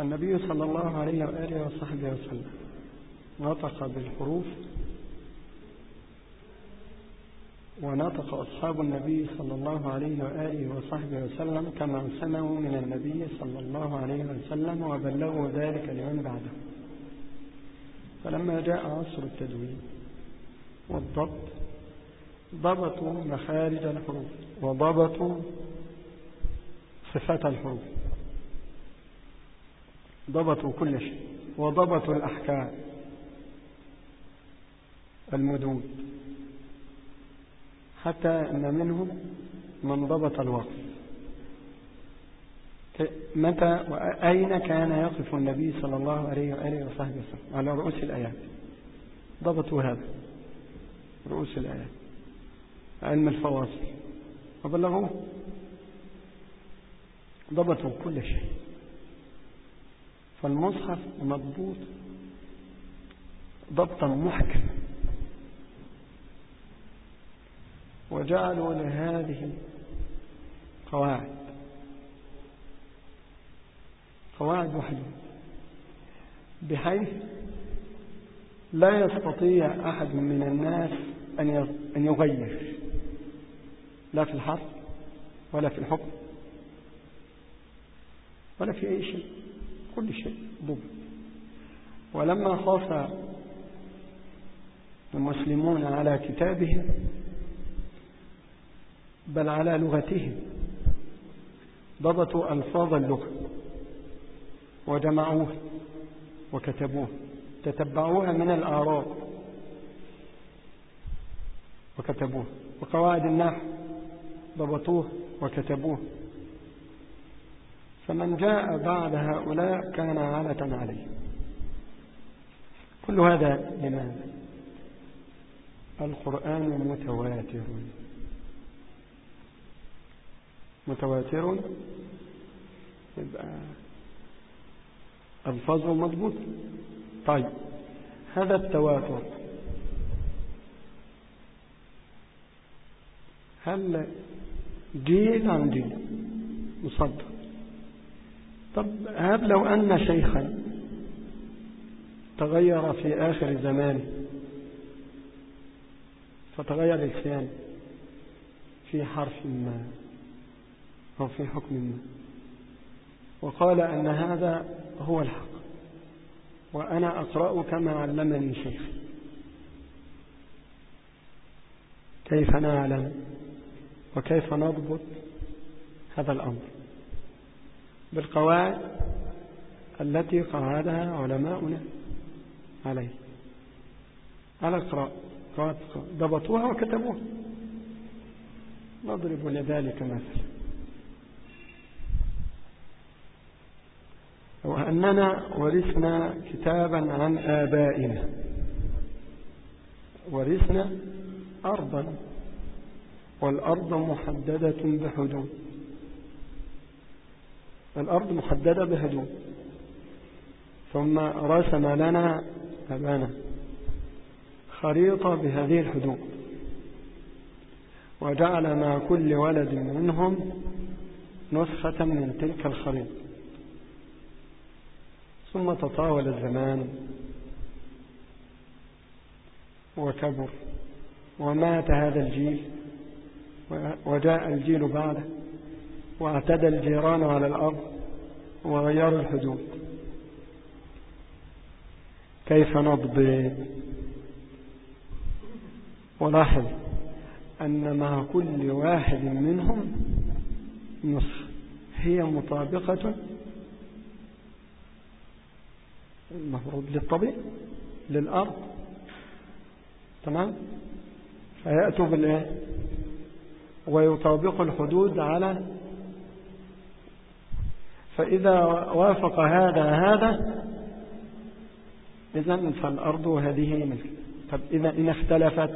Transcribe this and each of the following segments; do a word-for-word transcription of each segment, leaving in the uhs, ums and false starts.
فالنبي صلى الله عليه وآله وصحبه وسلم نطق بالحروف، ونطق أصحاب النبي صلى الله عليه وآله وصحبه وسلم كما سمعوا من النبي صلى الله عليه وسلم وبلغوا ذلك لمن بعده. فلما جاء عصر التدوين والضبط ضبطوا مخارج الحروف وضبطوا صفات الحروف، ضبطوا كل شيء، وضبطوا الأحكام، المدود، حتى أن منهم من ضبط الوقف، متى وأين كان يقف النبي صلى الله عليه وآله وصحبه وسلم على رؤوس الآيات. ضبطوا هذا رؤوس الآيات، علم الفواصل، وبلغوه، ضبطوا كل شيء. فالمصحف مضبوط ضبطا محكم، وجعلوا لهذه قواعد قواعد وحدود، بحيث لا يستطيع أحد من الناس أن يغير، لا في الحرف ولا في الحكم ولا في أي شيء، كل شيء ضبط. ولما خاف المسلمون على كتابهم بل على لغتهم ضبطوا ألفاظ اللغة وجمعوها وكتبوها، تتبعوها من الأعراب وكتبوها، وقواعد النحو ضبطوها وكتبوها. فمن جاء بعد هؤلاء كان عالة عليه. كل هذا لماذا؟ القرآن متواتر متواتر يبقى الفاظه مضبوط. طيب، هذا التواتر هل جيل عن جيل مصدق؟ طب هب لو أن شيخا تغير في آخر زمانه، فتغير لسانه في حرف ما أو في حكم ما، وقال أن هذا هو الحق وأنا أقرأ كما علمني شيخي، كيف نعلم وكيف نضبط هذا الأمر؟ بالقواعد التي قاعدها علماؤنا عليه، على قراءة ضبطوها وكتبوها. نضرب لذلك مثلا، وأننا ورثنا كتابا عن آبائنا، ورثنا أرضا، والأرض محددة بحدود، الأرض محددة بحدود، ثم رسم لنا أبانا خريطة بهذه الحدود، وجعل مع كل ولد منهم نسخة من تلك الخريطة. ثم تطاول الزمان وكبر ومات هذا الجيل، وجاء الجيل بعده، واعتدى الجيران على الأرض وغيروا الحدود. كيف نضبط؟ ولاحظ أن مع كل واحد منهم نسخة هي مطابقة المفروض للطبيعة للأرض، تمام؟ فيأتوا بالإيه؟ ويطابق الحدود على، فإذا وافق هذا هذا إذن فالأرض هذه ملك. طب إذا إن اختلفت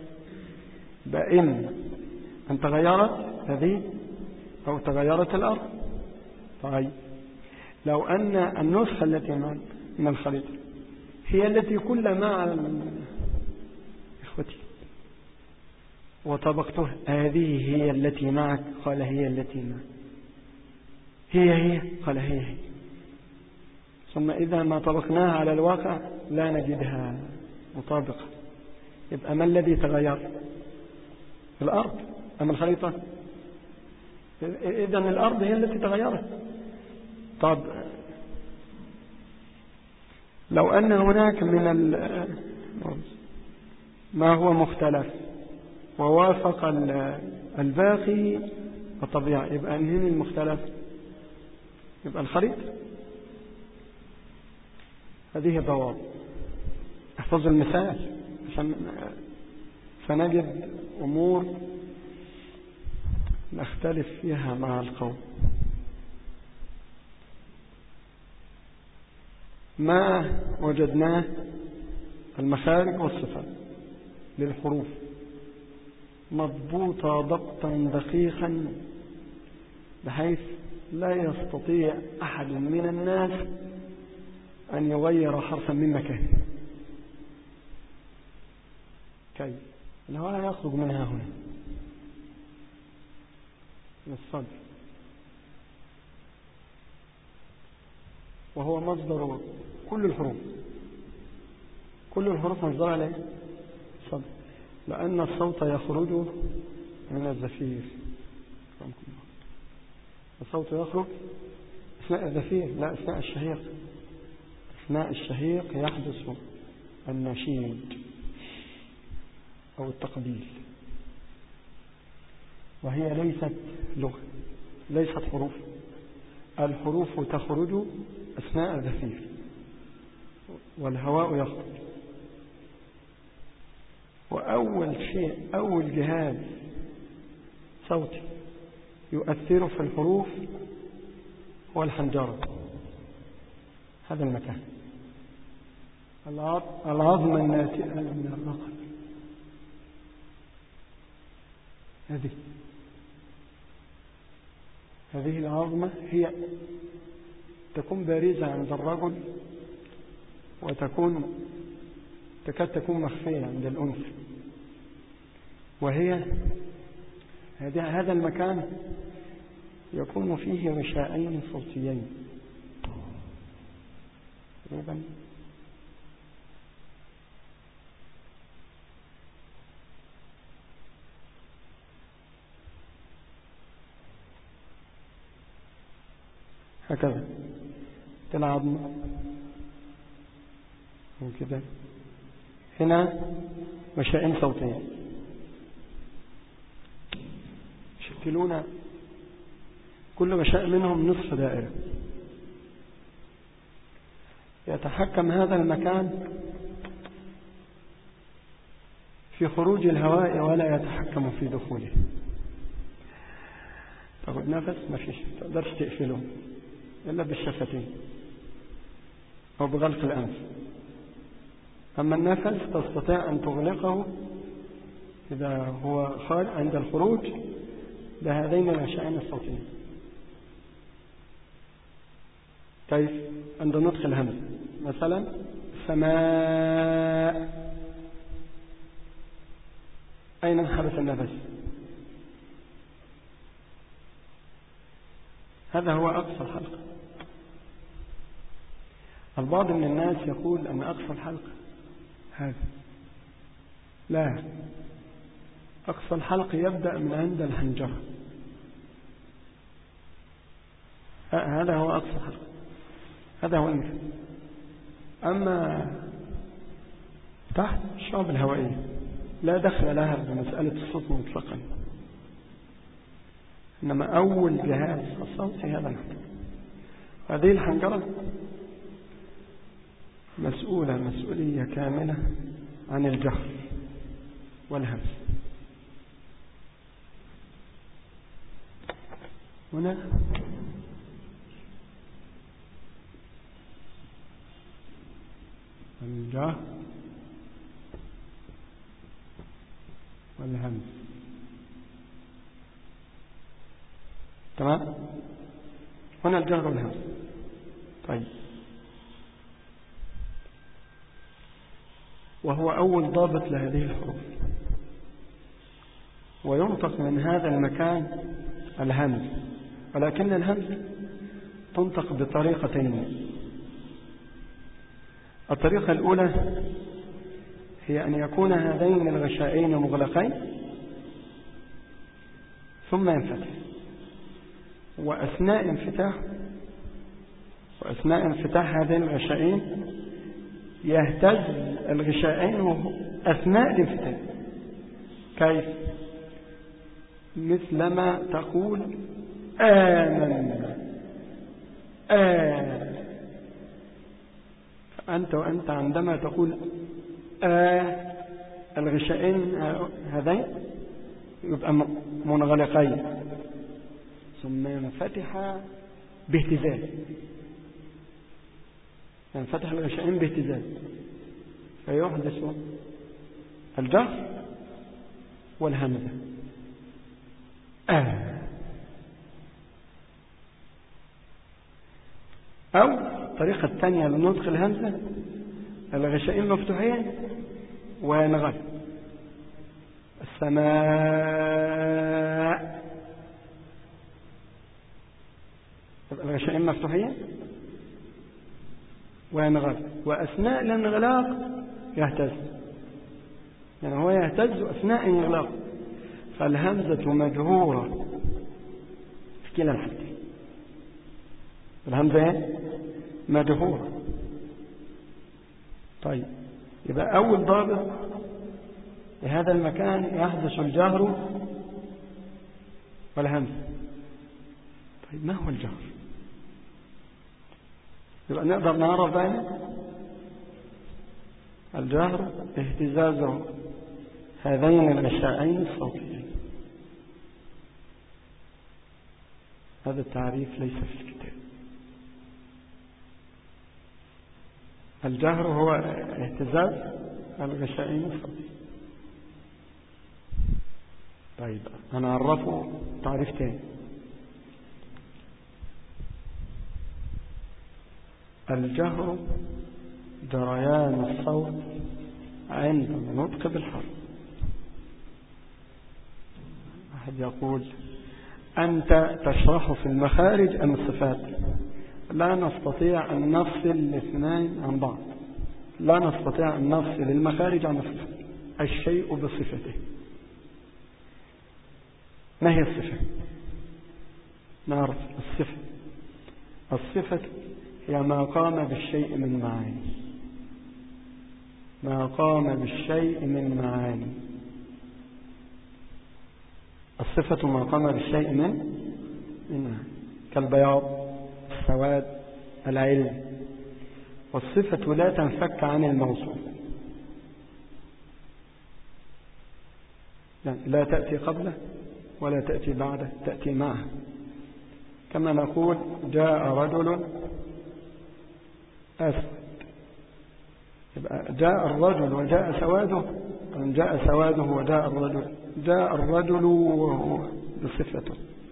بإن أن تغيرت هذه أو تغيرت الأرض. طيب، لو أن النسخة التي من الخريطة هي التي كل مع إخوتي وطبقتها، هذه هي التي معك، قال هي التي معك، هي هي قال هي هي، ثم إذا ما طبقناها على الواقع لا نجدها مطابقة. يبقى ما الذي تغير؟ الأرض أم الخريطة؟ إذن الأرض هي التي تغيرت. طب لو أن هناك من ما هو مختلف ووافق الباقي الطبيعة، يبقى أنهين المختلف؟ يبقى الخريطة. هذه ضوابط. احفظ المثال عشان فنجد أمور نختلف فيها مع القوم. ما وجدناه المخارج والصفات للحروف مضبوطة ضبطا دقيقا بحيث لا يستطيع أحد من الناس أن يغير حرفا من مكانه. كيف؟ الهواء يخرج منها هنا من الصدر، وهو مصدر كل الحروف. كل الحروف مصدرها ليه؟ الصدر، لأن الصوت يخرج من الزفير. الصوت يخرج أثناء الزفير لا أثناء الشهيق. أثناء الشهيق يحدث النشيد أو التقبيل، وهي ليست لغة، ليست حروف. الحروف تخرج أثناء الزفير والهواء يخرج. وأول شيء، أول جهاز صوتي يؤثر في الحروف هو الحنجرة. هذا المكان، العظم الناتئة من الرقبة. هذه هذه العظمة هي تكون بارزة عند الرجل وتكون تكاد تكون مخفية عند الأنثى، وهي هذا المكان يكون فيه غشاءين صوتيين تقريبا. هكذا تلعب وكذا. هنا غشاءين صوتيين يشكلون كل غشاء منهم نصف دائرة. يتحكم هذا المكان في خروج الهواء ولا يتحكم في دخوله. تاخد نفس ما فيش، تقدرش تقفله إلا بالشفتين أو بغلق الأنف. أما النفس تستطيع أن تغلقه إذا هو خارج عند الخروج بهذين الغشاءين الصوتيين. كيف؟ عند نطق الهمز مثلا سماء، أين انحبس النفس؟ هذا هو أقصى الحلق. البعض من الناس يقول أن أقصى الحلق هذا، لا، أقصى الحلق يبدأ من عند الحنجرة. هذا هو أقصى الحلق، هذا هو المثل. أما تحت الشعب الهوائية لا دخل لها بمسألة الصوت مطلقا، إنما أول جهاز الصوت هذا الحنجرة. هذه الحنجرة مسؤولة مسؤولية كاملة عن الجهر والهمس. هنا الجهر والهمس، تمام؟ هنا الجهر والهمس. طيب، وهو أول ضابط لهذه الحروف. وينطق من هذا المكان الهمز، ولكن الهمز تنطق بطريقتين. الطريقة الأولى هي أن يكون هذين الغشائين مغلقين ثم ينفتح، وأثناء انفتاح وأثناء انفتاح هذين الغشائين يهتز الغشائين أثناء الانفتاح. كيف؟ مثلما تقول آمنا آه. فأنت وأنت عندما تقول آه الغشائين هذين يبقى منغلقين ثم ينفتح باهتزاز، ينفتح الغشائين باهتزاز فيحدث الجهر والهمزة آه. أو الطريقة الثانية لنطق الهمزة الغشائين مفتوحين وينغلق السماء، الغشائين مفتوحين وينغلق، وأثناء الانغلاق يهتز، يعني هو يهتز أثناء الانغلاق، فالهمزة مجهورة في كلا الحالتين. الهمزة مجهورة. طيب يبقى أول ضابط لهذا المكان يحدث الجهر والهمزة. طيب ما هو الجهر؟ يبقى نقدر نعرف ذلك. الجهر اهتزاز هذين الغشائين الصوتيين. هذا التعريف ليس في الكتاب. الجهر هو اهتزاز الغشائين الصوتيين. طيب أنا أعرفه تعريف تاني. الجهر جريان الصوت عند النطق بالحرف. أحد يقول أنت تشرح في المخارج أم الصفات؟ لا نستطيع أن نفصل الاثنين عن بعض، لا نستطيع أن نفصل المخارج عن الصفات. الشيء بصفته. ما هي الصفة؟ نعرف الصفة. الصفة هي ما قام بالشيء من معاني، ما قام بالشيء من معاني. الصفة ما قام بالشيء من من معاني، كالبياض، السواد، العلم. والصفة لا تنفك عن الموصوف، يعني لا تأتي قبله ولا تأتي بعده، تأتي معه. كما نقول جاء رجل أسود، يبقى جاء الرجل وجاء سواده، أم جاء سواده وجاء الرجل؟ جاء الرجل وهو بصفته.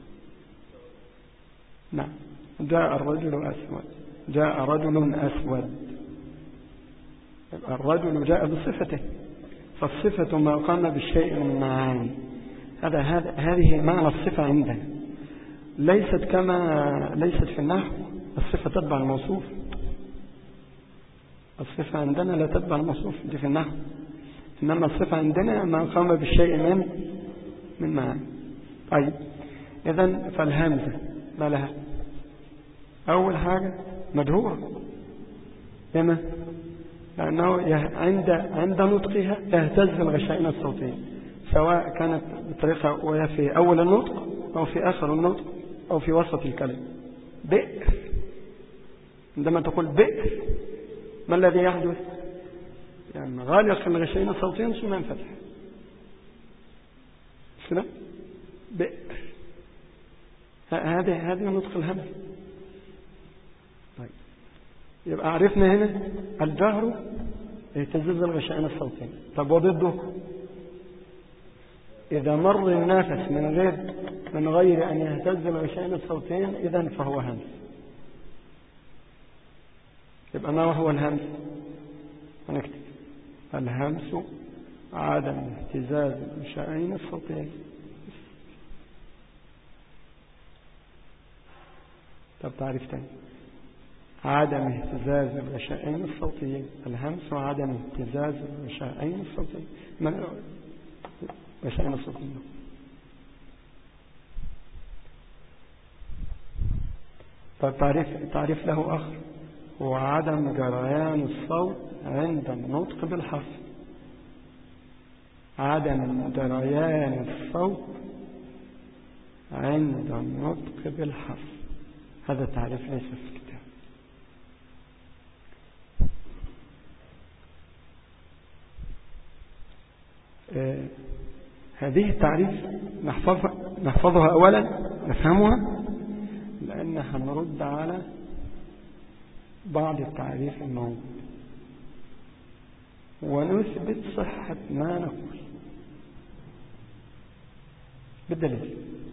نعم، جاء الرجل أسود، جاء رجل أسود، يبقى الرجل جاء بصفته. فالصفة ما قام بالشيء من معاني. هذا هذا هذه معنى الصفة عندنا. ليست كما ليست في النحو الصفة تتبع الموصوف. الصفة عندنا لا تتبع الموصوف، دي في النحو. إنما الصفة عندنا ما قام بالشيء من من معاني. طيب إذن فالهمزة ما لها؟ أول حاجة مجهورة. لما؟ لأنه عند عند نطقها يهتز الغشائين الصوتية، سواء كانت بطريقة وهي في أول النطق أو في آخر النطق أو في وسط الكلمة. بئر، عندما تقول بئر ما الذي يحدث؟ يعني غالق الغشائين الصوتيين ثم ينفتح. كده بئر. هذه هذه نطق الهمز. طيب يبقى عرفنا هنا الجهر اهتزاز الغشائين الصوتيين. طب وضده إذا مر النفس من غير من غير أن يهتز الغشائين الصوتيين إذن فهو همس. يبقى ما هو الهمس؟ هنكتب الهمس عدم اهتزاز الغشائين الصوتيين. طب تعريف تاني. عدم اهتزاز الغشائين الصوتيين، الهمس وعدم اهتزاز الغشائين الصوتيين من الغشائين الصوتيين. طيب تعريف, تعريف له آخر هو عدم جريان الصوت عند النطق بالحرف. عدم جريان الصوت عند النطق بالحرف، هذا التعريف ليس في الكتاب. آه هذه التعريف نحفظها, نحفظها أولا نفهمها، لأن هنرد على بعض التعريف الموجود ونثبت صحة ما نقول بالدليل.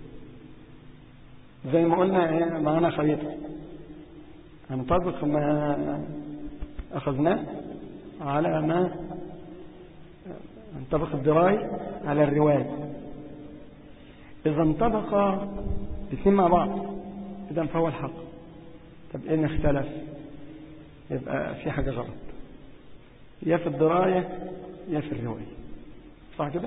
زي ما قلنا معنا خريطة، هنطبق ما أخذناه على ما انطبق الدراي على الرواية. إذا انطبق الاثنين مع بعض إذا فهو الحق. طب إن اختلف يبقى في حاجة غلط، يا في الدراية يا في الرواية، صح كده؟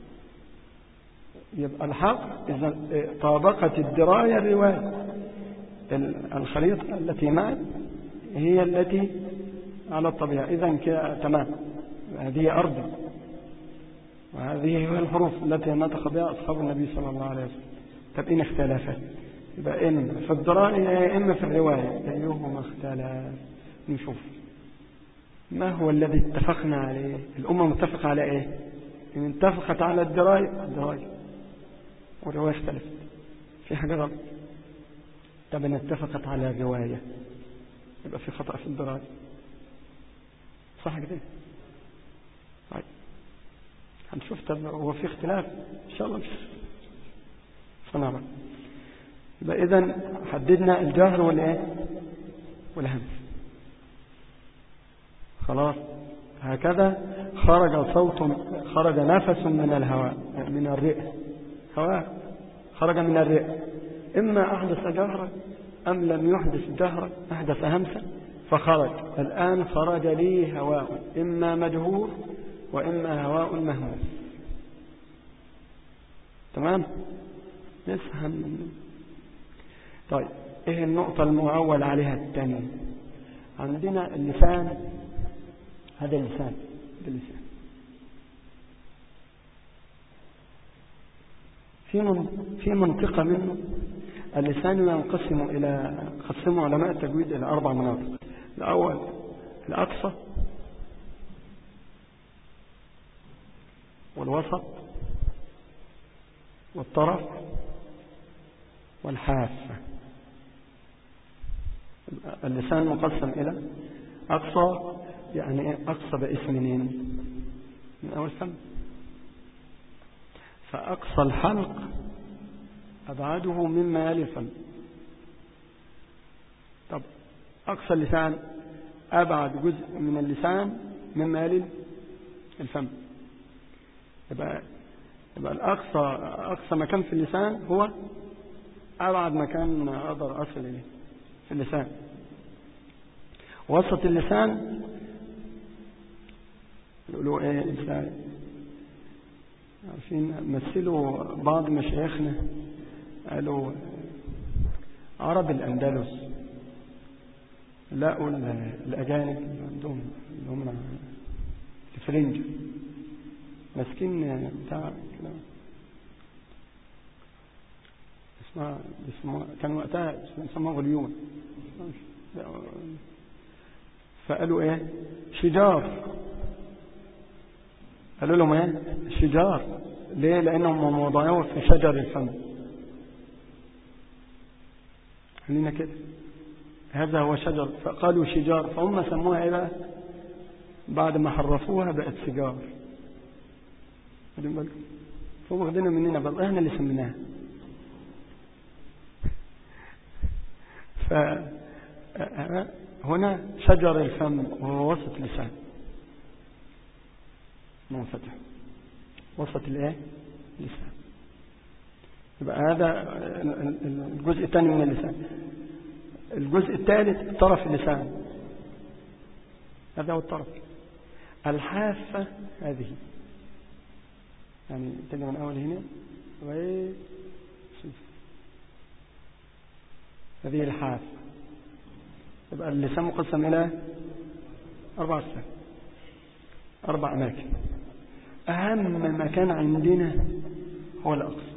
يبقى الحق إذا طابقت الدراية الرواية، الخريطة التي معي هي التي على الطبيعة. إذا كده تمام، هذه أرضي وهذه هي الحروف التي نطق بها أصحاب النبي صلى الله عليه وسلم. طب إن اختلفت يبقى إن في الدراية إما في الرواية، أيهما اختلف؟ نشوف ما هو الذي اتفقنا عليه. الأمة متفقة على إيه؟ إن اتفقت على الدراية الدراية والرواية اختلفت، في حاجة غلط. طب إن اتفقت على الرواية يبقى في خطأ في الدراية، صح كده؟ طيب هنشوف. طب هو في اختلاف إن شاء الله صنعنا. يبقى إذن حددنا الجهر والإيه والهمس. خلاص هكذا خرج صوت، خرج نفس من الهواء من الرئة، هواء خرج من الرئة، إما أحدث جهرا أم لم يحدث جهرا، أحدث همسا فخرج. الآن خرج لي هواء إما مجهور وإما هواء مهموس. تمام؟ نفهم منه. طيب إيه النقطة المعول عليها الثانية؟ عندنا اللسان، هذا اللسان، هذا اللسان في من في منطقة منه. اللسان ينقسم إلى قسم علماء التجويد إلى أربع مناطق. الأول الأقصى والوسط والطرف والحافة. اللسان مقسم إلى أقصى، يعني أقصى باسم منين؟ من أول فم. فأقصى الحلق أبعده مما يلي الفم. طب أقصى اللسان أبعد جزء من اللسان مما يلي الفم. يبقى يبقى الأقصى أقصى مكان في اللسان هو أبعد مكان أقدر أصل إليه في اللسان. وسط اللسان يقولوا إيه إزاي؟ عارفين مثلوا بعض مشايخنا قالوا عرب الأندلس لقوا الأجانب اللي عندهم اللي هم الفرنج ماسكين بتاع كده اسمها اسمها كان وقتها اسمها غليون، فقالوا ايه شجار. قالوا لهم ايه شجار. ليه؟ لانهم وضعوه في شجر الفم. خلينا كده هذا هو شجر، فقالوا شجار، فهم سموها ايه بقى بعد ما حرفوها بقت سجار. فهم واخدينها مننا بقى، احنا اللي سميناها. فهنا شجر الفم وهو وسط اللسان منفتح، وسط الايه اللسان. يبقى هذا الجزء الثاني من اللسان. الجزء الثالث طرف اللسان، هذا هو الطرف. الحافة هذه يعني تجي من أول هنا هذه الحافة. يبقى اللسان مقسم إلى أربع أقسام، أربع أماكن. أهم مكان عندنا هو الأقصى.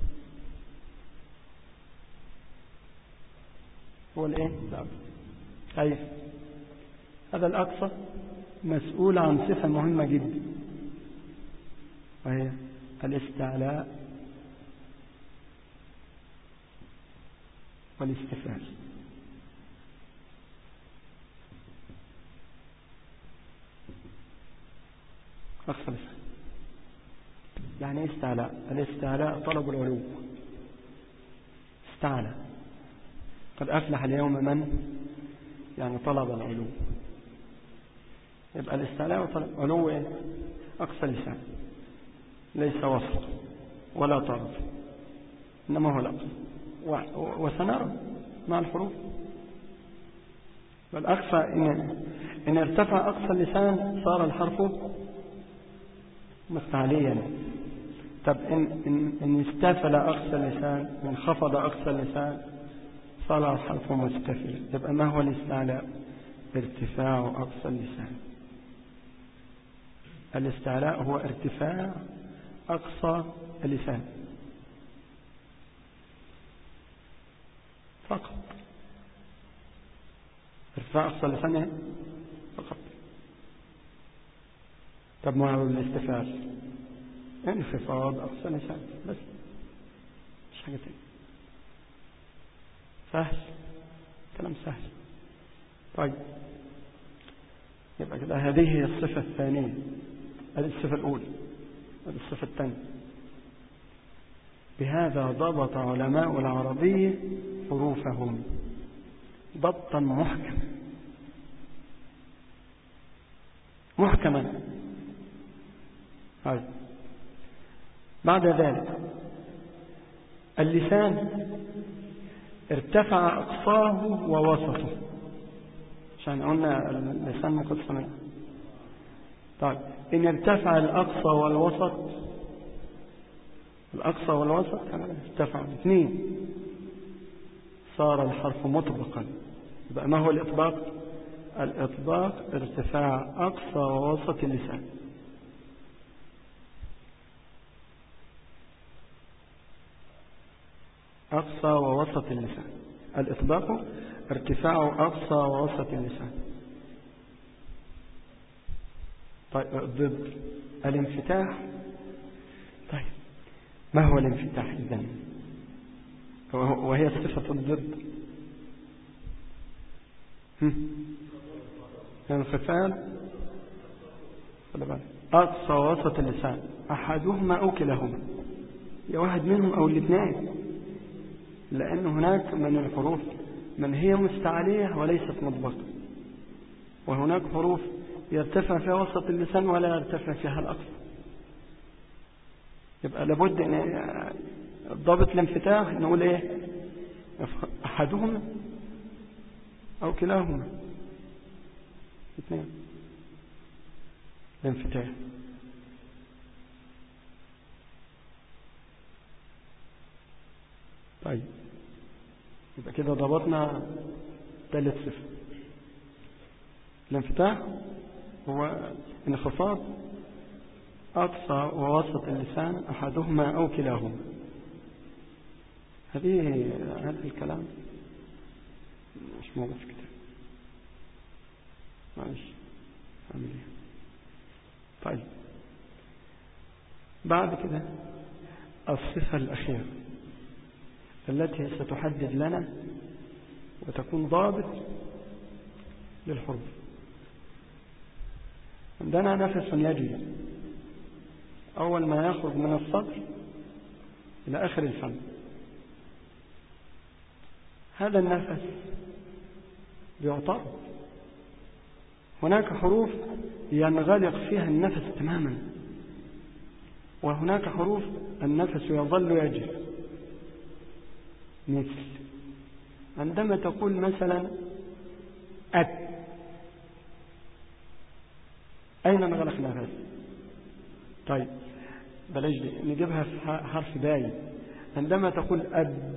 هو الإيه؟ الأقصى. كيف؟ هذا الأقصى مسؤول عن صفة مهمة جدا، وهي الاستعلاء والاستفال. أقصى لسان يعني ايه استعلاء؟ الاستعلاء طلب العلو. استعلى، قد أفلح اليوم من يعني طلب العلو. يبقى الاستعلاء وطلب علو ايه؟ أقصى لسان، ليس وسط ولا طرف، إنما هو الأقصى. وسنرى مع الحروف. والأقصى إن, إن ارتفع أقصى اللسان صار الحرف مستعليا. طب إن, إن, إن استفل أقصى اللسان، إن خفض أقصى اللسان، صار الحرف مستفل. يبقى ما هو الاستعلاء؟ ارتفاع أقصى اللسان. الاستعلاء هو ارتفاع أقصى اللسان فقط. ارتفاع أقصى اللسان فقط. طب ما هو الاستفال؟ انخفاض أقصى اللسان بس، مش حاجة تانية. سهل، كلام سهل. طيب يبقى كده هذه هي الصفة الثانية. هذه الصفة الأولى، هذه الصفة الثانية. بهذا ضبط علماء العربية حروفهم ضبطا محكما محكما. هذا بعد ذلك اللسان ارتفع أقصاه ووسطه، عشان قلنا اللسان مقسم. طيب إن ارتفع الأقصى والوسط، الأقصى والوسط ارتفع اثنين، صار الحرف مطبقا. يبقى ما هو الإطباق؟ الإطباق ارتفاع أقصى ووسط اللسان. أقصى ووسط اللسان. الإطباق ارتفاع أقصى ووسط اللسان. طيب ضد الانفتاح. طيب ما هو الانفتاح إذن؟ وهي صفة الضد. انخفاض أقصى وسط اللسان، أحدهما أو كلاهما، يا واحد منهم أو الاثنين، لأن هناك من الحروف من هي مستعلية وليست مطبقة، وهناك حروف يرتفع فيها وسط اللسان ولا يرتفع فيها الأقصى. يبقى لابد أن ضابط الانفتاح نقول إيه؟ أحدهما أو كلاهما، اثنين الانفتاح. طيب يبقى كده ضبطنا ثالث صفة. الانفتاح هو انخفاض أقصى ووسط اللسان، أحدهما أو كلاهما. هذه هذا الكلام مش موجود في كتاب، معلش أعمل إيه؟ طيب بعد كده الصفة الأخيرة التي ستحدد لنا وتكون ضابط للحروف. عندنا نفس يجري أول ما يخرج من الصدر إلى آخر الفم. هذا النفس بيعترض. هناك حروف ينغلق فيها النفس تماما، وهناك حروف النفس يظل يجري، مثل عندما تقول مثلا أت، أين نغلق نفس؟ طيب بلاش دي، نجيبها في حرف باين. عندما تقول أب،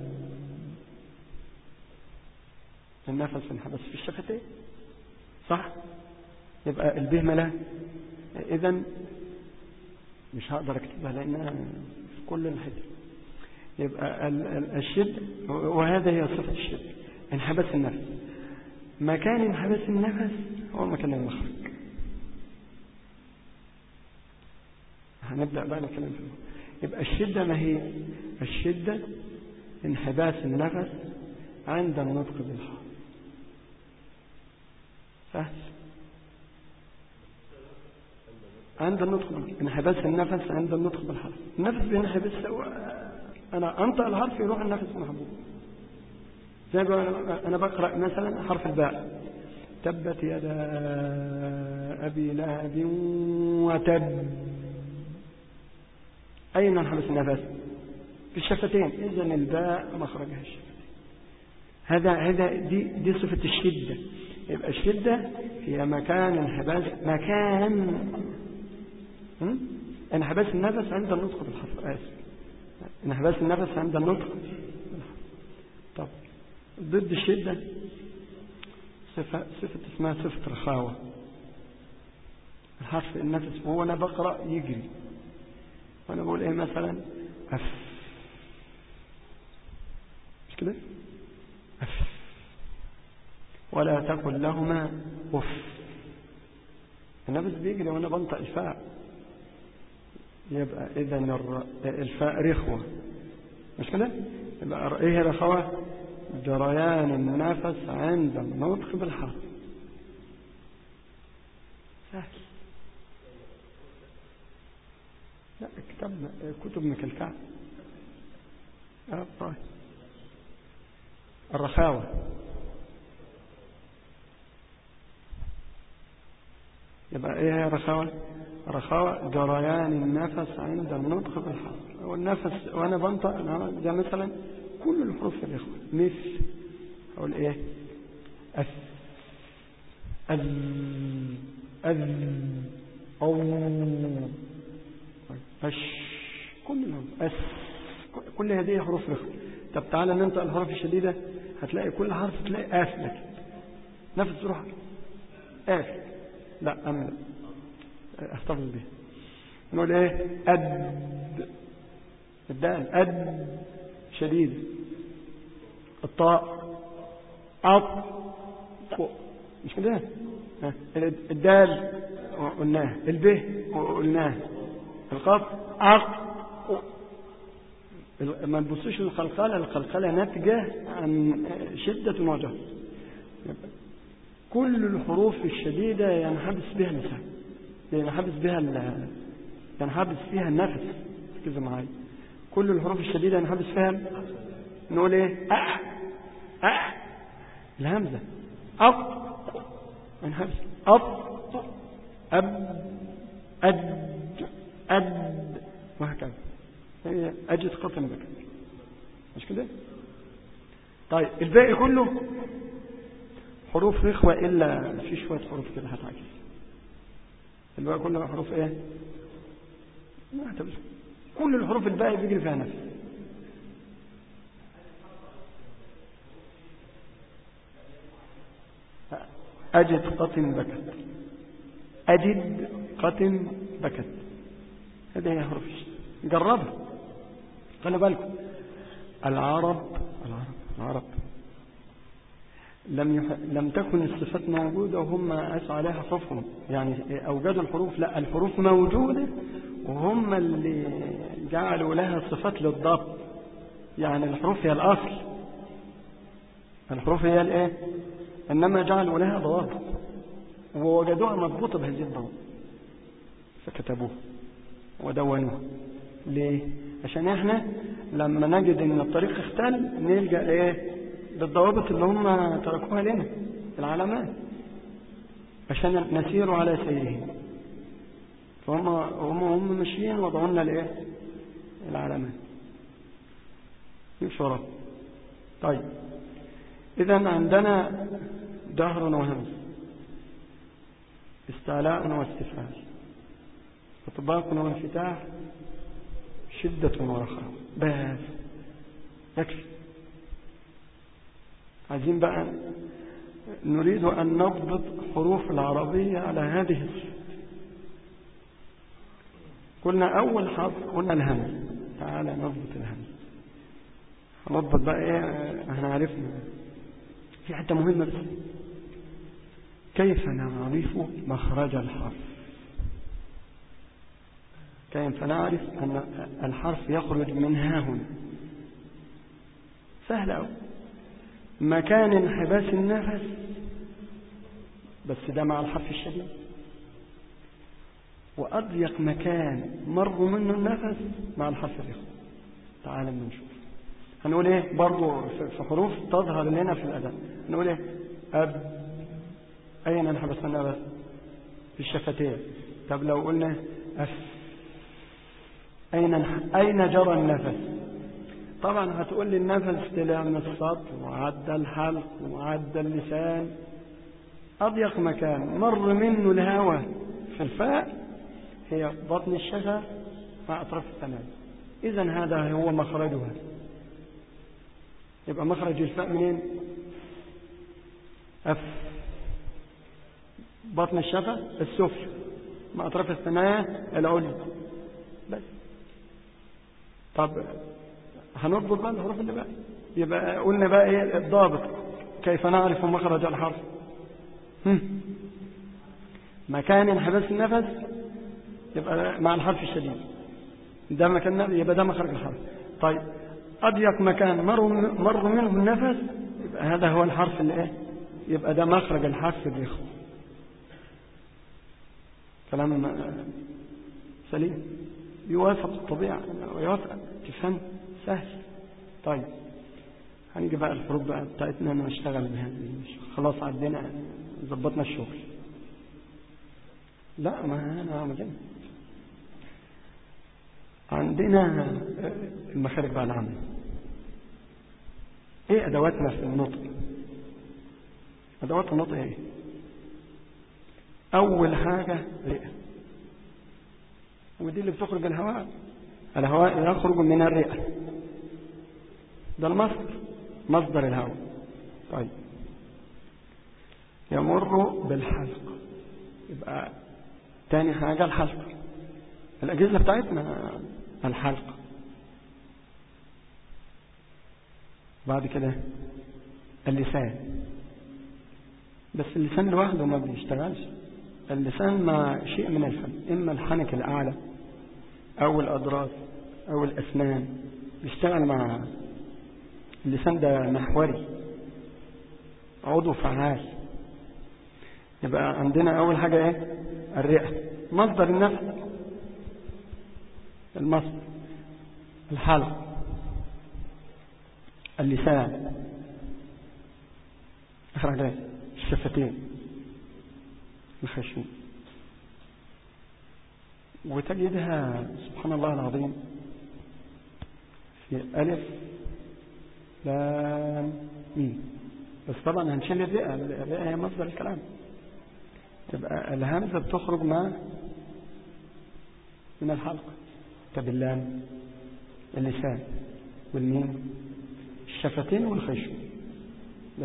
النفس انحبس في الشفتين، صح؟ يبقى البه ملا، إذن مش هقدر اكتبها لأنها في كل الحدة. يبقى الشد، وهذا هي صفة الشد، انحبس النفس. مكان انحبس النفس هو مكان المخرج. هنبدأ بقى نتكلم فيه. يبقى الشدة ما هي؟ الشدة انحباس النفس عند النطق بالحرف. سهل. عند النطق بالحرف، انحباس النفس عند النطق بالحرف. النفس بينحبس، أنا أنطق الحرف يروح النفس محبوب. زي أنا بقرأ مثلا حرف الباء، تبت يدا أبي لهب وتب، أين انحبس النفس؟ في الشفتين. إذن الباء مخرجها الشفتين. هذا هذا دي دي صفة الشدة. يبقى الشدة هي مكان انحباس، مكان انحباس النفس عند النطق بالحرف. آسف، انحباس النفس عند النطق. طب ضد الشدة صفة صفة اسمها صفة رخاوة. الحرف النفس وهو أنا بقرأ يجري، وأنا بقول إيه مثلا أف، مش كده؟ أف، ولا تقل لهما أف. النفس بيجري وأنا بنطق الفاء. يبقى إذن الفاء رخوة، مش كده؟ يبقى إيه رخوة؟ جريان النفس عند النطق بالحرف. سهل. لا كتاب كتب مكلكعة. اه طيب. الرخاوة يبقى ايه رخاوة؟ رخاوة جريان النفس عند النطق بالحرف. والنفس وانا بنطق ده مثلا كل الحروف الاخوة، مثل اقول ايه؟ أس، أذ، أذ، أو، أش، كلهم أس، كل هذه حروف رخوة. طب تعالى ننطق الحروف الشديدة، هتلاقي كل حرف تلاقي آف لك نفس تروح آف. لا أمن احتفظ به. نقول ايه؟ أد، الدال أد شديد. الطاء أط، مش كده؟ الدال قلناه، الب قلناه، القاف أق. ما تبصوش القلقلة، القلقلة ناتجة عن شدة وجهد. كل الحروف الشديدة ينحبس بها اللسان، ينحبس بها ينحبس فيها النفس. كذا معايا، كل الحروف الشديدة ينحبس فيها. نقول ايه؟ أ، أ، الهمزة أق، ينحبس أط، أب، أد، أد، وهكذا. هي أجد قطن بك، مش كده؟ طيب الباقي كله حروف رخوة إلا في شوية حروف كده هتعكس. الباقي كله حروف ايه؟ ما اعتبر كل الحروف الباقي بيجري فيها نفس. أجد قطن بكت، أجد قطن بكت، هذه هي حروف. جربها، خلي بالكم. العرب العرب العرب لم يح... لم تكن الصفات موجودة وهم أسعوا عليها حروفهم، يعني أوجدوا الحروف. لا، الحروف موجودة وهم اللي جعلوا لها صفات للضبط. يعني الحروف هي الأصل، الحروف هي الإيه؟ إنما جعلوا لها ضوابط ووجدوها مضبوطة بهذه الضوابط فكتبوها ودونوها. ليه؟ عشان احنا لما نجد ان الطريق اختل نلجأ لايه؟ للضوابط اللي هم تركوها لنا، العلامات، عشان نسير على سيرهم. فهم هم هم ماشيين وضعوا لنا الايه؟ العلامات. يشرب. طيب إذن عندنا دهر وهمز، استعلاء واستفهام، إطباق وانفتاح، شدة ورخاء، بس يكفي. عايزين بقى نريد أن نضبط حروف العربية على هذه الصفة. قلنا أول حرف قلنا الهمز، تعالى نضبط الهمز. هنضبط بقى إيه؟ احنا عرفنا في حتة مهمة بس، كيف نعرف مخرج الحرف؟ كيف نعرف أن الحرف يخرج من ها هنا؟ سهل أوي. مكان انحباس النفس، بس ده مع الحرف الشديد، وأضيق مكان مر منه النفس مع الحرف الرخو. تعال نشوف. هنقول ايه برضو في حروف تظهر لنا في الأداء. هنقول ايه؟ أب. أين انحبس النفس؟ في الشفتين. طب لو قلنا أف، أين أين جرى النفس؟ طبعا هتقول لي النفس طلع من السطر وعدى الحلق وعدى اللسان. أضيق مكان مر منه الهواء في الفاء هي بطن الشفة مع أطراف الثنايا. إذن هذا هو مخرجها. يبقى مخرج الفاء منين؟ أف، بطن الشفة السفلى مع أطراف الثنايا العليا بس. طب هنضبط بقى الحروف اللي بقى. يبقى قلنا بقى ايه الضابط؟ كيف نعرف مخرج الحرف؟ هم. مكان انحباس النفس يبقى مع الحرف الشديد، ده مكان يبقى ده مخرج الحرف. طيب أضيق مكان مر مر منه النفس يبقى هذا هو الحرف اللي ايه؟ يبقى ده مخرج الحرف الرخو. كلام سليم يوافق الطبيعة ويوافق تفهم سهل. طيب هنيجي بقى الحروف بقى بتاعتنا نشتغل بها. خلاص عدينا ظبطنا الشغل. لا ما أنا مجمع. عندنا المخارج بقى العامة. ايه ادواتنا في النطق؟ ادوات النطق ايه؟ اول حاجة رئة، ودي اللي بتخرج الهواء. الهواء يخرج من الرئة، ده المصدر، مصدر الهواء. طيب يمر بالحلق، يبقى تاني حاجة الحلق. الأجهزة بتاعتنا الحلق. بعد كده اللسان، بس اللسان لوحده ما بيشتغلش. اللسان مع شيء من الفم، إما الحنك الأعلى أو الأضراس أو الأسنان بيشتغل مع اللسان. ده محوري، عضو فعال. يبقى عندنا أول حاجة إيه؟ الرئة، مصدر النفس، المصدر الحلق، اللسان، أخرج عليه الشفتين، الخشوم. وتجدها سبحان الله العظيم في ألف لام ميم. بس طبعا هنشيل الرئة، الرئة هي مصدر الكلام. تبقى الهمزة بتخرج ما من الحلق. طب اللام، اللسان، والميم، الشفتين والخشوم بس.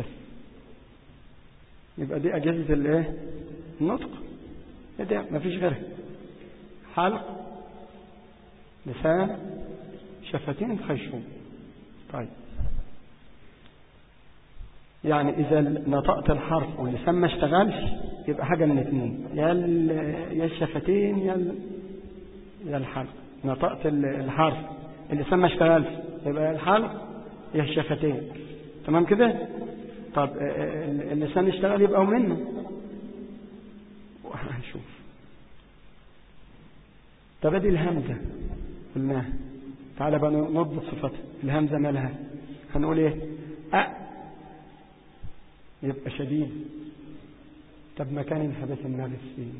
يبقى دي أجهزة الايه؟ النطق. ده مفيش غيرها، حلق، لسان، شفتين، خشوم. طيب يعني إذا نطقت الحرف واللسان ما اشتغلش يبقى حاجة من اثنين، يا يا الشفتين يا يا الحلق. نطقت الحرف اللسان ما اشتغلش يبقى الحلق يا الشفتين. تمام كده؟ طب اللسان اشتغل يبقى منه. وهنشوف. طب ادي الهمزة قلناها، تعالى بقى نضبط صفتها. الهمزة مالها؟ هنقول ايه؟ أ، يبقى شديد. طب مكان انحباس النفس فيه؟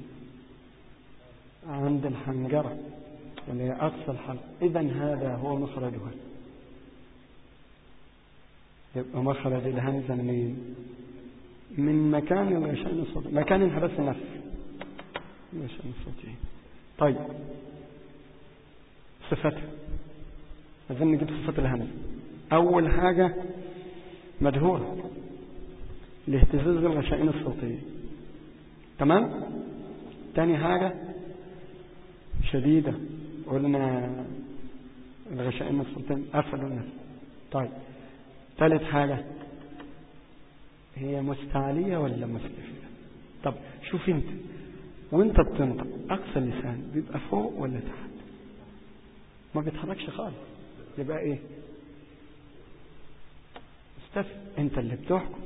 عند الحنجرة اللي هي أقصى الحلق. إذن هذا هو مخرجها. يبقى مخرج الهمزة منين؟ من مكان الغشاء الصوتي، مكان انحباس النفس الغشاء الصوتي. طيب صفتها، عايزين نجيب صفات الهمزة. أول حاجة مدهورة لاهتزاز الغشائين الصوتية، تمام. تاني حاجة شديدة، قلنا الغشائين الصوتية قفلوا النفس. طيب ثالث حاجة هي مستعلية ولا مستفلة؟ طب شوف انت وانت بتنطق اقصى اللسان بيبقى فوق ولا تحت؟ ما بيتحركش خالص، يبقى ايه؟ مستفل. انت اللي بتحكم.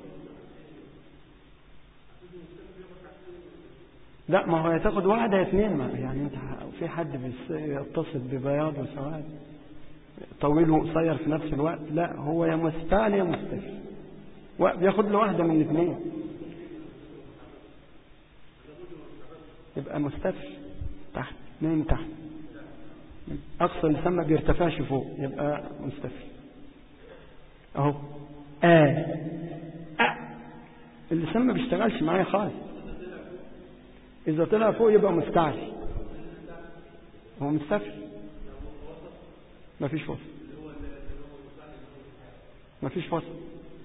لا، ما هو هتاخد واحدة يا اثنين، ما يعني انت في حد بيتصل ببياض وسواد طويل وقصير في نفس الوقت؟ لا، هو يا مستعلي يا مستفل، بياخد له واحدة من الاثنين، يبقى مستفل تحت، اثنين تحت. اقصى اللسان ما بيرتفعش فوق، يبقى مستفل. اهو آه آه اللسان ما بيشتغلش معايا خالص. اذا طلع فوق يبقى مستعلي، هو مستفل، ما فيش وصل، ما فيش وصل.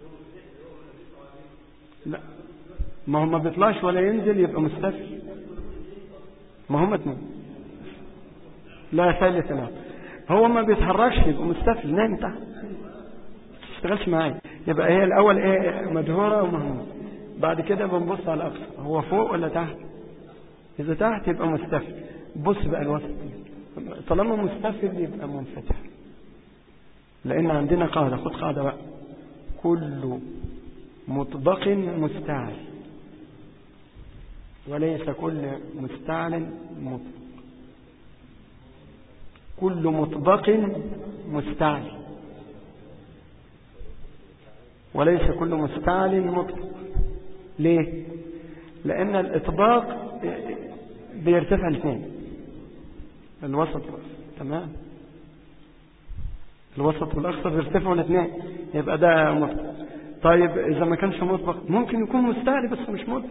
لا، ما هو ما بيطلعش ولا ينزل، يبقى مستفل. ما هم اتنين، لا ثالث. لا، هو ما بيتحركش يبقى مستفل، نام تحت، ما تشتغلش معايا. يبقى هي الاول ايه؟ مدهوره ومهمومه. بعد كده بنبص على الاقصى، هو فوق ولا تحت؟ اذا تحت يبقى مستفل. بص بقى الوسط، طالما مستفل يبقى منفتح، لان عندنا قاعده، خد قاعده بقى: كل مطبق مستعل وليس كل مستعل مطبق. كل مطبق مستعل وليس كل مستعل مطبق. ليه؟ لأن الإطباق بيرتفع الاثنين، الوسط والأقصى، تمام. الوسط والأقصى بيرتفعوا الاثنين، يبقى ده مطبق. طيب إذا ما كانش مطبق ممكن يكون مستعلي بس مش مطبق.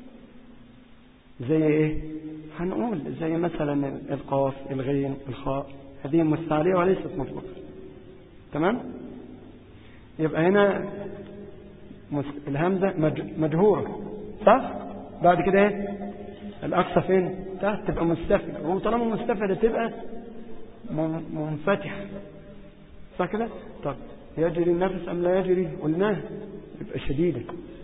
زي إيه؟ هنقول زي مثلا القاف، الغين، الخاء، هذه مستعلية وليست مطبقة، تمام. يبقى هنا الهمزة مجهورة، صح؟ بعد كده ايه؟ الأقصى فين؟ تحت، تبقى مستفلة، وطالما مستفلة تبقى منفتحة، صح كده؟ طب يجري النفس أم لا يجري؟ قلناه يبقى شديدة.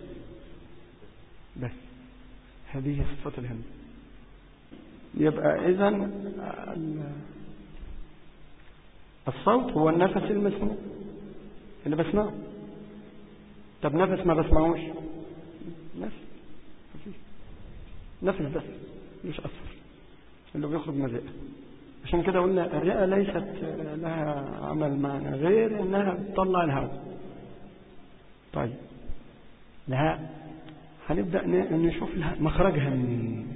بس هذه صفة الهمزة. يبقى إذن الصوت هو النفس المسموع اللي بسمعه. طب نفس ما بسمعوش، نفس نفس بس مش أصفر اللي بيخرج من الرئة. عشان كده قلنا الرئة ليست لها عمل معنى غير انها بتطلع الهواء. طيب الهاء هنبدأ نشوف مخرجها منين.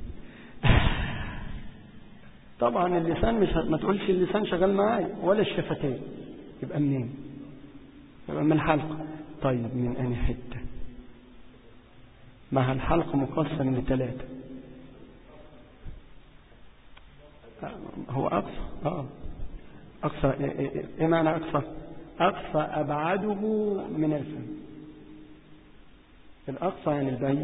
طبعا اللسان مش ما تقولش اللسان شغال معايا ولا الشفتين، يبقى منين؟ يبقى من الحلق. طيب من أي حتة؟ مع الحلق مقسم لثلاثة. هو أقصى اه أقصى إيه, إيه معنى أقصى؟ أقصى أبعده من الفم. الأقصى يعني البعيد،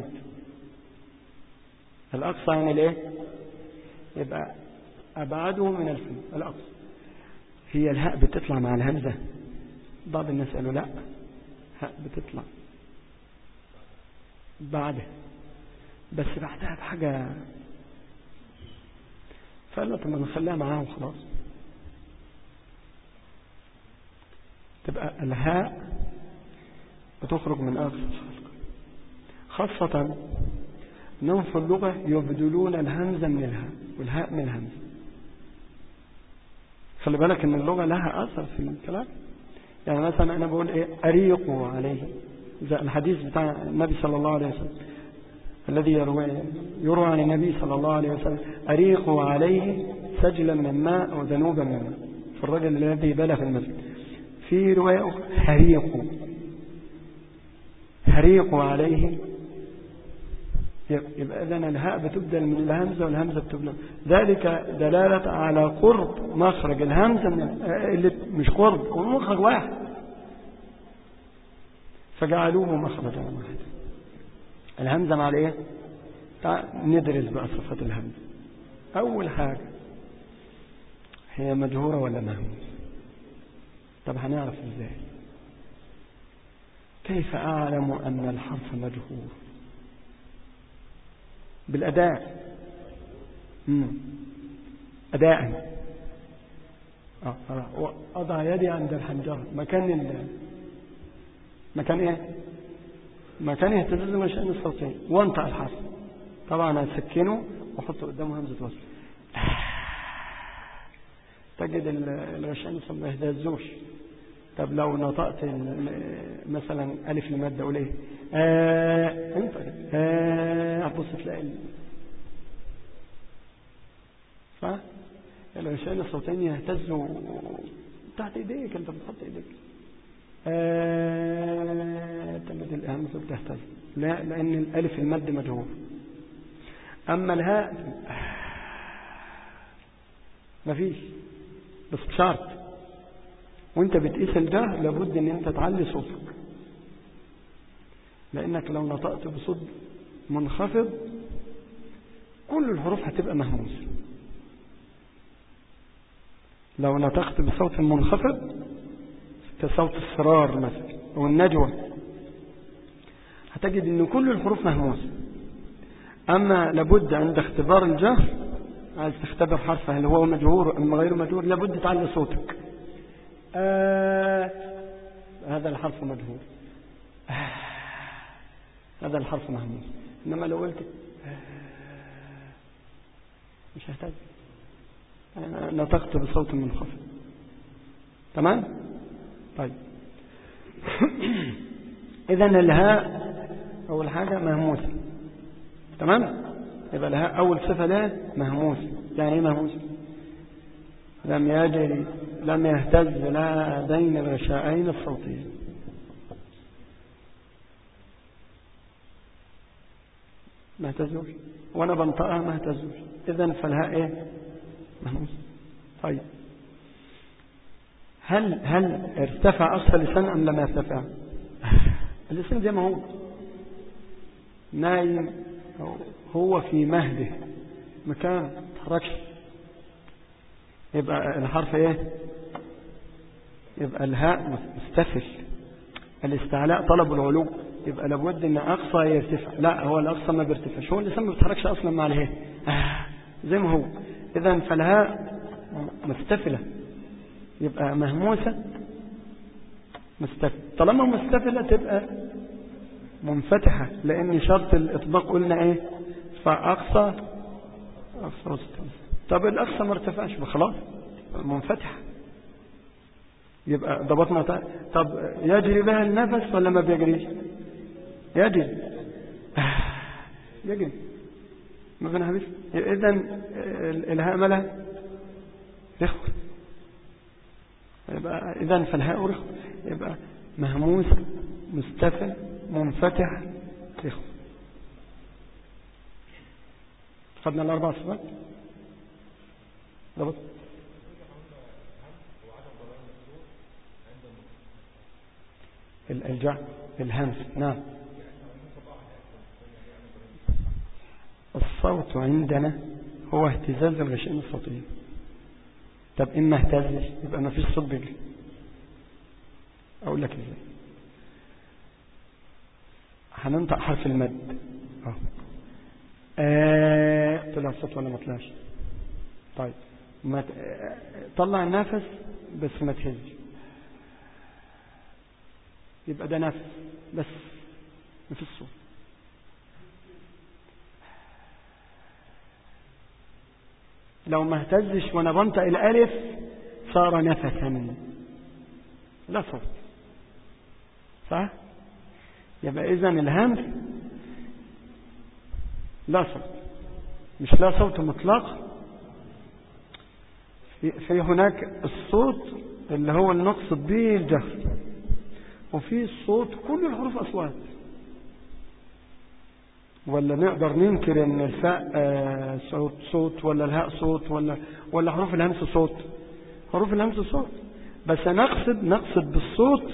الأقصى يعني الإيه؟ يبقى أبعده من الفم الأقصى. هي الهاء بتطلع مع الهمزة؟ بعض الناس قالوا لا، هاء بتطلع بعدها بس بعدها بحاجة، فقالوا طب ما نخليها معاه وخلاص. تبقى الهاء بتخرج من أقصى الخلق، خاصة أنهم في اللغة يبدلون الهمزة من الهاء والهاء من الهمزة. خلي بالك أن اللغة لها أثر في الكلام. يعني مثلا أنا بقول إيه؟ أريقوا عليه، زي الحديث بتاع النبي صلى الله عليه وسلم الذي يروى يروى عن النبي صلى الله عليه وسلم: أريقوا عليه سجلا من ماء أو ذنوبا من ماء، في الرجل الذي بال في المسجد. في رواية أخرى هريقوا، هريقوا عليه. يبقى إذن الهاء بتبدل من الهمزة والهمزة بتبدل، ذلك دلالة على قرب مخرج الهمزة من اللي مش قرب ومخرج واحد، فجعلوه مخرجا واحدا. الهمزة مع الايه؟ ندرس بقى صفات الهمزة. أول حاجة هي مجهورة ولا مهموسة؟ طب هنعرف ازاي؟ كيف أعلم أن الحرف مجهور؟ بالأداء. مم. أداء. أه. أضع يدي عند الحنجرة مكان ال مكان إيه؟ مكان اهتزاز المشأن الصوتي وانطق الحرف. طبعا هسكنه وحط قدامه همزة وصل. تجد الغشان الصوتي ما يهتزوش. طب لو نطقت مثلا ألف المادة أقول إيه؟ آه انت آه هتبص تلاقي صح؟ الغشان الصوتين يهتزوا تحت ايديك، انت بتحط ايديك آه تجد الهمزة بتهتز، لا لأن الألف المد مجهور. أما الهاء مفيش، بس بشرط وانت بتقيس الجهر لابد ان انت تعلي صوتك، لانك لو نطقت بصوت منخفض كل الحروف هتبقى مهموسة. لو نطقت بصوت منخفض كصوت الصرار مثلا او النجوى هتجد ان كل الحروف مهموسة. اما لابد عند اختبار الجهر عايز تختبر حرف هل هو مجهور ام غير مجهور لابد تعلي صوتك. آه هذا الحرف مجهور، آه هذا الحرف مهموس. إنما لو قلت آه مش هحتاج، أنا نطقت بصوت منخفض. تمام؟ طيب إذن الهاء أول حاجة مهموسة. تمام؟ يبقى الهاء أول صفة لها مهموسة. يعني إيه مهموسة؟ لم يجري لم يهتز لها بين الغشائين الصوتيين. ما اهتزوش وانا بنطقها ما اهتزوش. اذن فالهاء ايه؟ مهموس. طيب هل هل ارتفع اقصى اللسان ام لم يرتفع؟ اللسان زي ما هو نايم، هو في مهده مكان ما تحركش. يبقى الحرف ايه؟ يبقى الهاء مستفل. الاستعلاء طلب العلو، يبقى لابد ان اقصى يرتفع. لا هو الاقصى ما بيرتفعش، هو اللسان ما بيتحركش اصلا مع الهاء آه زي ما هو. اذا فالهاء مستفله، يبقى مهموسه مستفله. طالما مستفله تبقى منفتحه، لان شرط الاطباق قلنا ايه؟ فاقصى اقصى وسط. طب الاقصى ما ارتفعش خلاص منفتح، يبقى ضبطنا. طب يجري بها النفس ولا ما بيجريش؟ يجري يجري ما بنهبش. اذن الهاء ملا رخو، يبقى اذن فالهاء رخو، يبقى مهموس مستفل منفتح رخو. خدنا الاربع صفات ضبط. الجع الهمس. نعم الصوت عندنا هو اهتزاز الغشائم الصوتية. طب إما اهتزش يبقى ما فيش صوت بيجري. أقول لك إزاي؟ هننطق حرف المد اه آه. طلع الصوت ولا ما طلعش؟ طيب ما ت... طلع النفس بس ما تهزش، يبقى ده نفس بس ما فيش صوت. لو ما اهتزش وانا بنطق الالف صار نفسا لا صوت. صح؟ يبقى اذن الهمس لا صوت، مش لا صوت مطلق. في هناك الصوت اللي هو نقصد به الجهر، وفي الصوت كل الحروف أصوات ولا نقدر ننكر ان الفاء صوت صوت ولا الهاء صوت ولا ولا حروف الهمس صوت؟ حروف الهمس صوت، بس نقصد نقصد بالصوت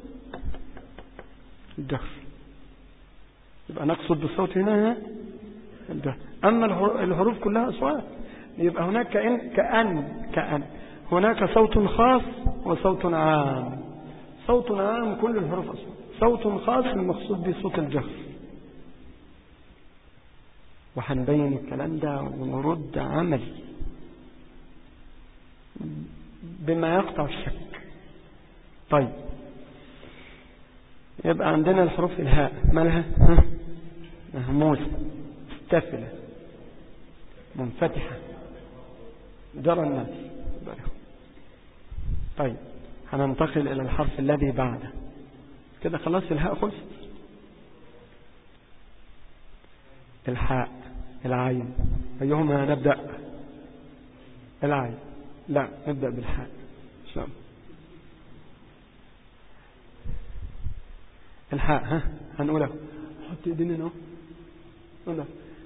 الجهر، يبقى نقصد بالصوت هنا الجهر. اما الحروف كلها اصوات، يبقى هناك كأن كأن كأن هناك صوت خاص وصوت عام. صوت عام كل الحروف اصوات، صوت خاص المقصود به صوت الجهر. وهنبين الكلام ده ونرد عملي بما يقطع الشك. طيب، يبقى عندنا الحروف الهاء مالها؟ مهموسة، مستفلة، منفتحة، جرى الناس. طيب، هننتقل إلى الحرف الذي بعده. كده خلاص الهاء خلصت. الحاء، العين، أيهما نبدأ؟ العين. لا، نبدأ بالحاء. شلون؟ الحاء، ها هنقولها. حط ايدينا هنا. قولها.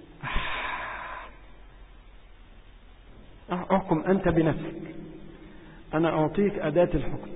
احكم أنت بنفسك، أنا أعطيك أداة الحكم.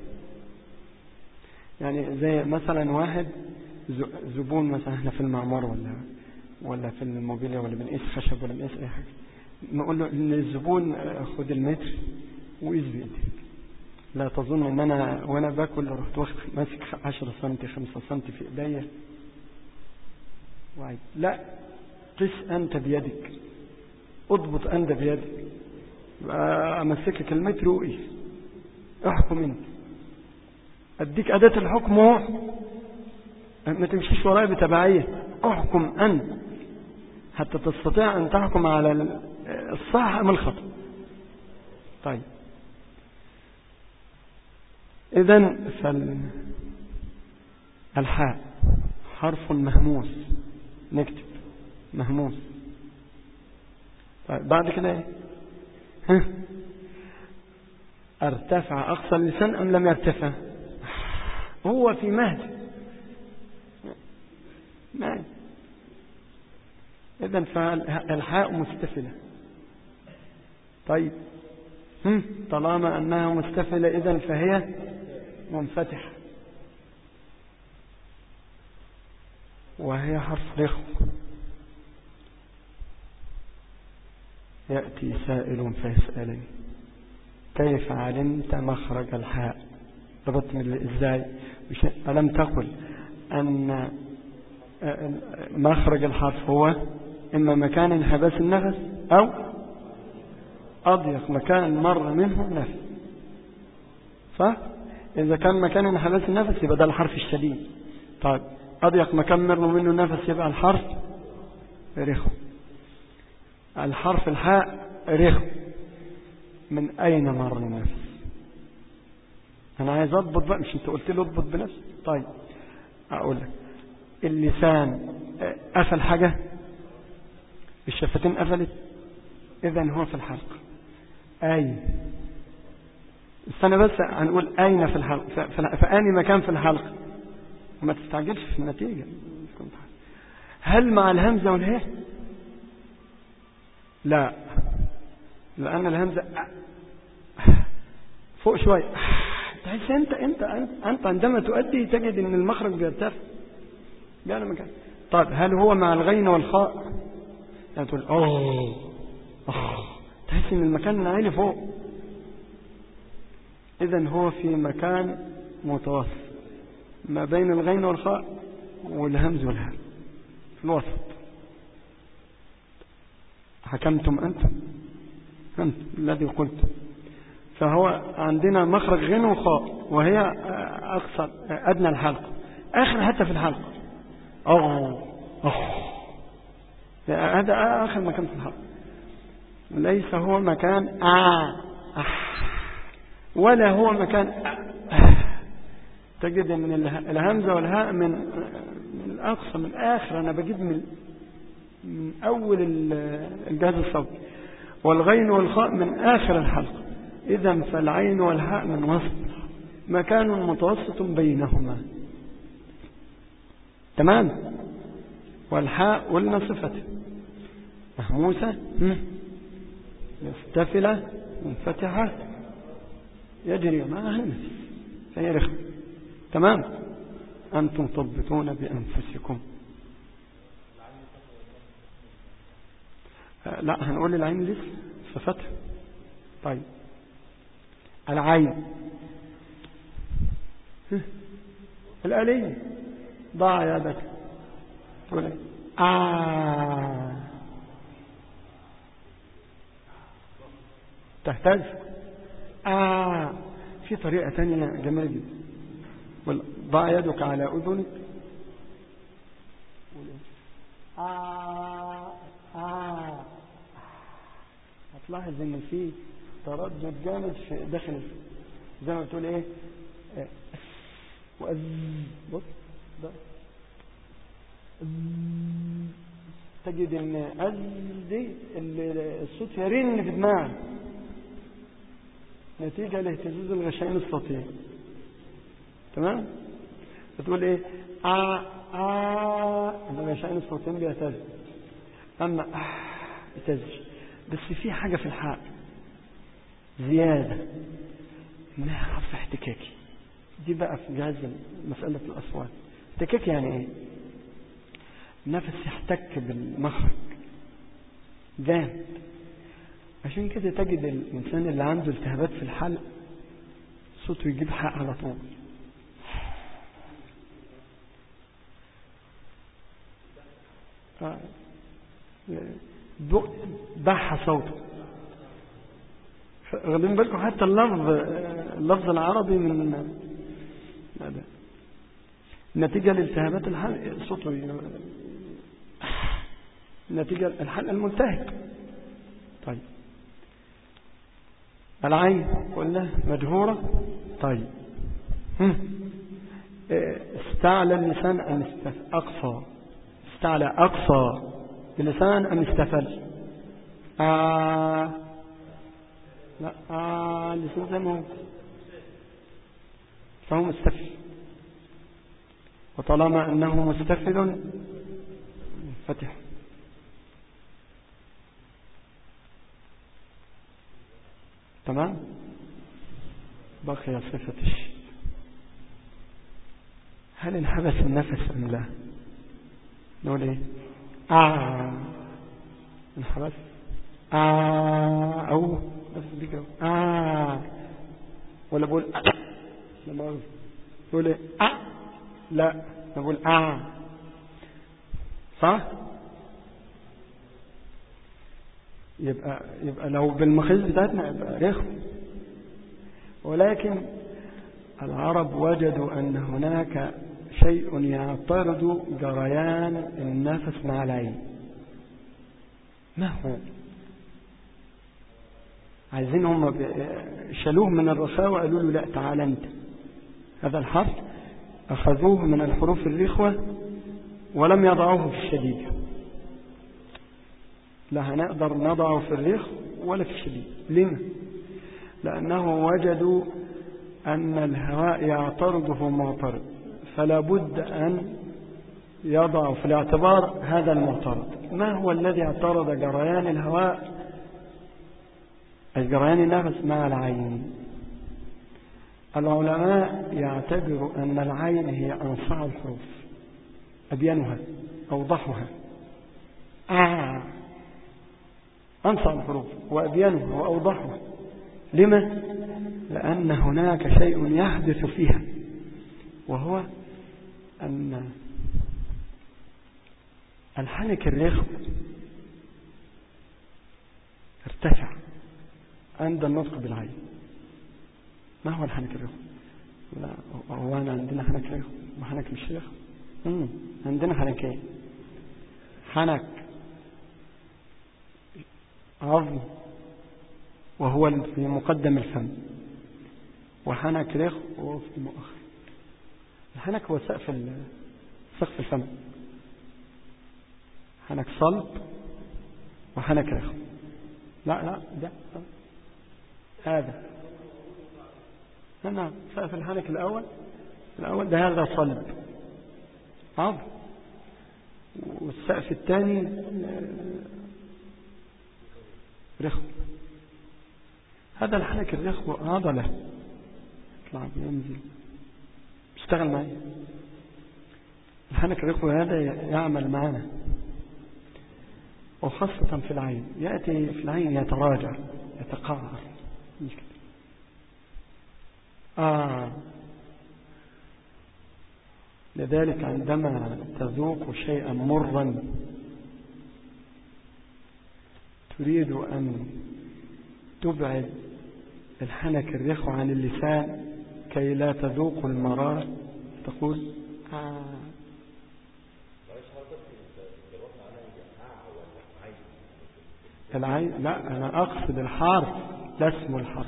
يعني زي مثلا واحد زبون مثلا، احنا في المعمار ولا ولا في الموبيليا ولا بنقيس خشب ولا بنقيس أي حاجة، نقول له للزبون خد المتر وقيس بإيديك. لا تظن ان انا وانا باكل رحت واخد ماسك عشرة سنتي خمسة سنتي في ايديا وعيد. لا، قس انت بيدك، اضبط انت بيدك، امسكك المتر وقيس، احكم انت، اديك اداة الحكم، ما تمشيش ورايا بتبعية، احكم انت حتى تستطيع ان تحكم على الصح ام الخطأ. طيب، إذن فالحاء حرف مهموس، نكتب مهموس. طيب، بعد كده ايه؟ ها؟ ارتفع أقصى اللسان أم لم يرتفع؟ هو في مهد مهد. إذن فالحاء مستفلة. طيب، طالما أنها مستفلة إذن فهي منفتحة، وهي حرف رخو. يأتي سائل فيسألني كيف علمت مخرج الحاء؟ ربطني ازاي؟ ألم تقل أن مخرج الحرف هو إما مكان انحباس النفس أو أضيق مكان مر منه نفس، صح؟ إذا كان مكان انحباس النفس يبقى ده الحرف الشديد. طيب، أضيق مكان مر منه نفس يبقى الحرف رخو. الحرف الحاء رخو، من أين مر النفس؟ أنا عايز أضبط بقى، مش أنت قلت لي أضبط بنفسك؟ طيب، أقول لك، اللسان قفل حاجة، الشفتين قفلت، إذن هو في الحلق. أين؟ استنى بس، هنقول أين في الحلق، فأني مكان في الحلق، وما تستعجلش في النتيجة. هل مع الهمزة والهاء؟ لا، لأن الهمزة فوق شوي. تحس أنت أنت أنت عندما تؤدي تجد أن المخرج بيرتفع بيعلى مكان. طيب، هل هو مع الغين والخاء؟ يعني تقول أوه أوه، تحس أن المكان عالي فوق. إذن هو في مكان متوسط ما بين الغين والخاء والهمز والهاء، في الوسط. حكمتم أنتم أنت الذي قلت. فهو عندنا مخرج غين وخاء، وهي أقصى أدنى الحلق، آخر حتى في الحلق. أوه أوه، هذا آخر مكان في الحلق، ليس هو مكان آه آه، ولا هو مكان آه. تجد من الهمزة والهاء من الأقصى من آخر، أنا بجيب من من أول الجهاز الصوتي، والغين والخاء من آخر الحلق. إذن فالعين والهاء من وسط، مكان متوسط بينهما. تمام؟ والحاء قلنا صفته مهموسة مستفلة منفتحة يجري معها نفس فهي رخم. تمام. أنتم تضبطون بأنفسكم. لا هنقول العين لسه صفتها. طيب العين الآلية ضع يدك تقول آه تهتز آه. في طريقة تانية جميلة جدا. ضع يدك على أذنك آه آه. هتلاحظ ان في تردد جامد في داخل زي ما بتقول ايه وأز بص ده تجد ان أز دي الصوت يرن في دماغك نتيجة لاهتزاز الغشائم الصوتية. تمام. بتقول ايه آه آه الغشائم الصوتيين بيهتز اما آه يتزج. بس في حاجة في الحاء زيادة انها حرف احتكاكي. دي بقى في جهاز مسألة الأصوات. احتكاكي يعني ايه؟ النفس يحتك بالمخرج جامد. عشان كده تجد الإنسان اللي عنده التهابات في الحلق صوته يجيب حق على طول. بح صوته. واخدين بالكم حتى اللفظ اللفظ العربي من هذا نتيجة لالتهابات الحلق صوته نتيجة الحلق الملتهب. طيب العين قلنا مجهورة. طيب استعلى اللسان أم استفل أقصى استعلى أقصى اللسان أم استفل آه لا آه اللسان زي ما هو فهو مستفل. وطالما أنه مستفل فتح. تمام. بقي صفة الشيء. هل انحبس النفس أم لا؟ نقول ايه آه انحبس آه أو بس بيكرا آه ولا بقول آه لما بقول ايه آه لا نقول آه صح. يبقى يبقى لو بالمخيز بتاعتنا يبقى رخم. ولكن العرب وجدوا أن هناك شيء يعترض جريان النفس مع العين. ما هو؟ عايزين هم شالوه من الرخاء وقالوا له لا تعال انت. هذا الحرف أخذوه من الحروف الرخوة ولم يضعوه في الشديد. لا هنقدر نضعه في الرخ ولا في الشديد. لما؟ لأنه وجدوا أن الهواء يعترضه معترض فلا بد أن يضع في الاعتبار هذا المعترض. ما هو الذي اعترض جريان الهواء جريان النفس مع العين؟ العلماء يعتبروا أن العين هي أنصع الحروف أبينها أوضحها آه أنصع الحروف وأبينها وأوضحها. لما؟ لأن هناك شيء يحدث فيها وهو أن الحنك الرخو ارتفع عند النطق بالعين. ما هو الحنك الرخو؟ لا هو أنا عندنا حنك رخو وحنك مش رخو. عندنا حنكين. حنك عظم وهو في مقدم الفم وحنك رخ وهو في المؤخر. الحنك هو سقف سقف الفم. حنك صلب وحنك رخ. لا لا ده هذا هنا سقف الحنك الأول الأول ده هذا صلب عظم والسقف الثاني رخو. هذا الحنك الرخو عضلة يطلع بينزل اشتغل معي. الحنك الرخو هذا يعمل معنا، وخاصة في العين. يأتي في العين يتراجع يتقعر. آه لذلك عندما تذوق شيئا مرا تريد أن تبعد الحنك الرخو عن اللسان كي لا تذوق المرار، تقول آه. العين لا، أنا أقصد الحرف لا اسم الحرف.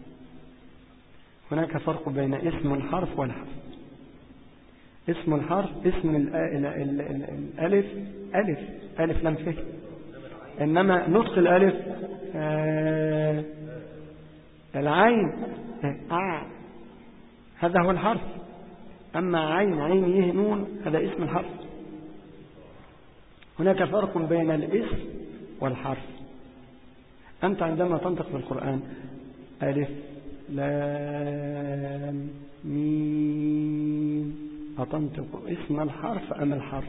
هناك فرق بين اسم الحرف والحرف. اسم الحرف اسم الألف ألف ألف لم فيه، إنما نطق الألف آه العين آه هذا هو الحرف. أما عين عين يه نون هذا اسم الحرف. هناك فرق بين الاسم والحرف. أنت عندما تنطق في القرآن ألف لام ميم أتنطق اسم الحرف أم الحرف؟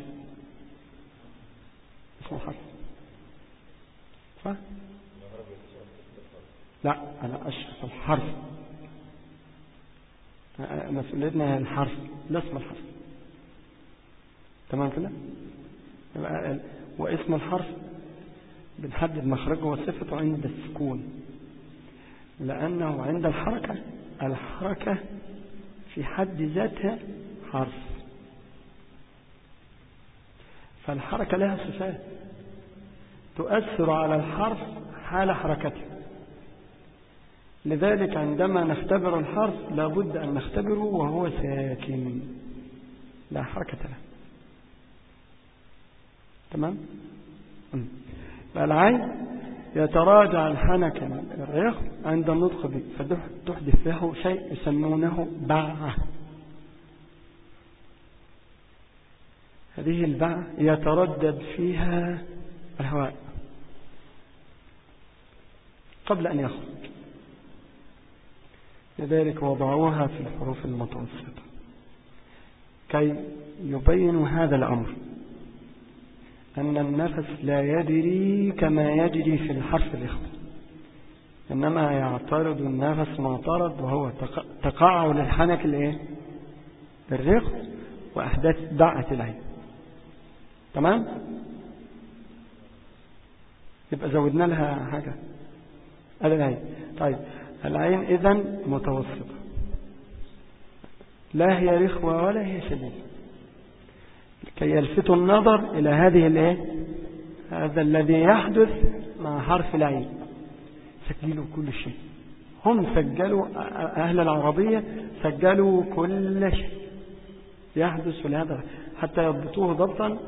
اسم الحرف صح؟ لا، أنا أشرف الحرف. مسؤوليتنا الحرف لا اسم الحرف. تمام كده؟ واسم الحرف بنحدد مخرجه وصفته عند السكون، لأنه عند الحركة الحركة في حد ذاتها حرف، فالحركة لها صفات تؤثر على الحرف حال حركته. لذلك عندما نختبر الحرف لابد أن نختبره وهو ساكن لا حركة له. تمام؟ فالعين يتراجع الحنك الرخو عند النطق به، فتحدث له شيء يسمونه بعة. هذه البعة يتردد فيها الهواء قبل أن يخرج. لذلك وضعوها في الحروف المتوسطة كي يبينوا هذا الأمر، أن النفس لا يجري كما يجري في الحرف الرخو، إنما يعترض النفس معترض وهو تقاعد الحنك الايه الرخو وأحداث دعة العين. تمام؟ يبقى زودنا لها حاجة العين. طيب العين إذن متوسطة، لا هي رخوة ولا هي شديدة، كي يلفتوا النظر إلى هذه الايه هذا الذي يحدث مع حرف العين. سجلوا كل شيء. هم سجلوا أهل العربية سجلوا كل شيء يحدث لهذا حتى يضبطوه ضبطا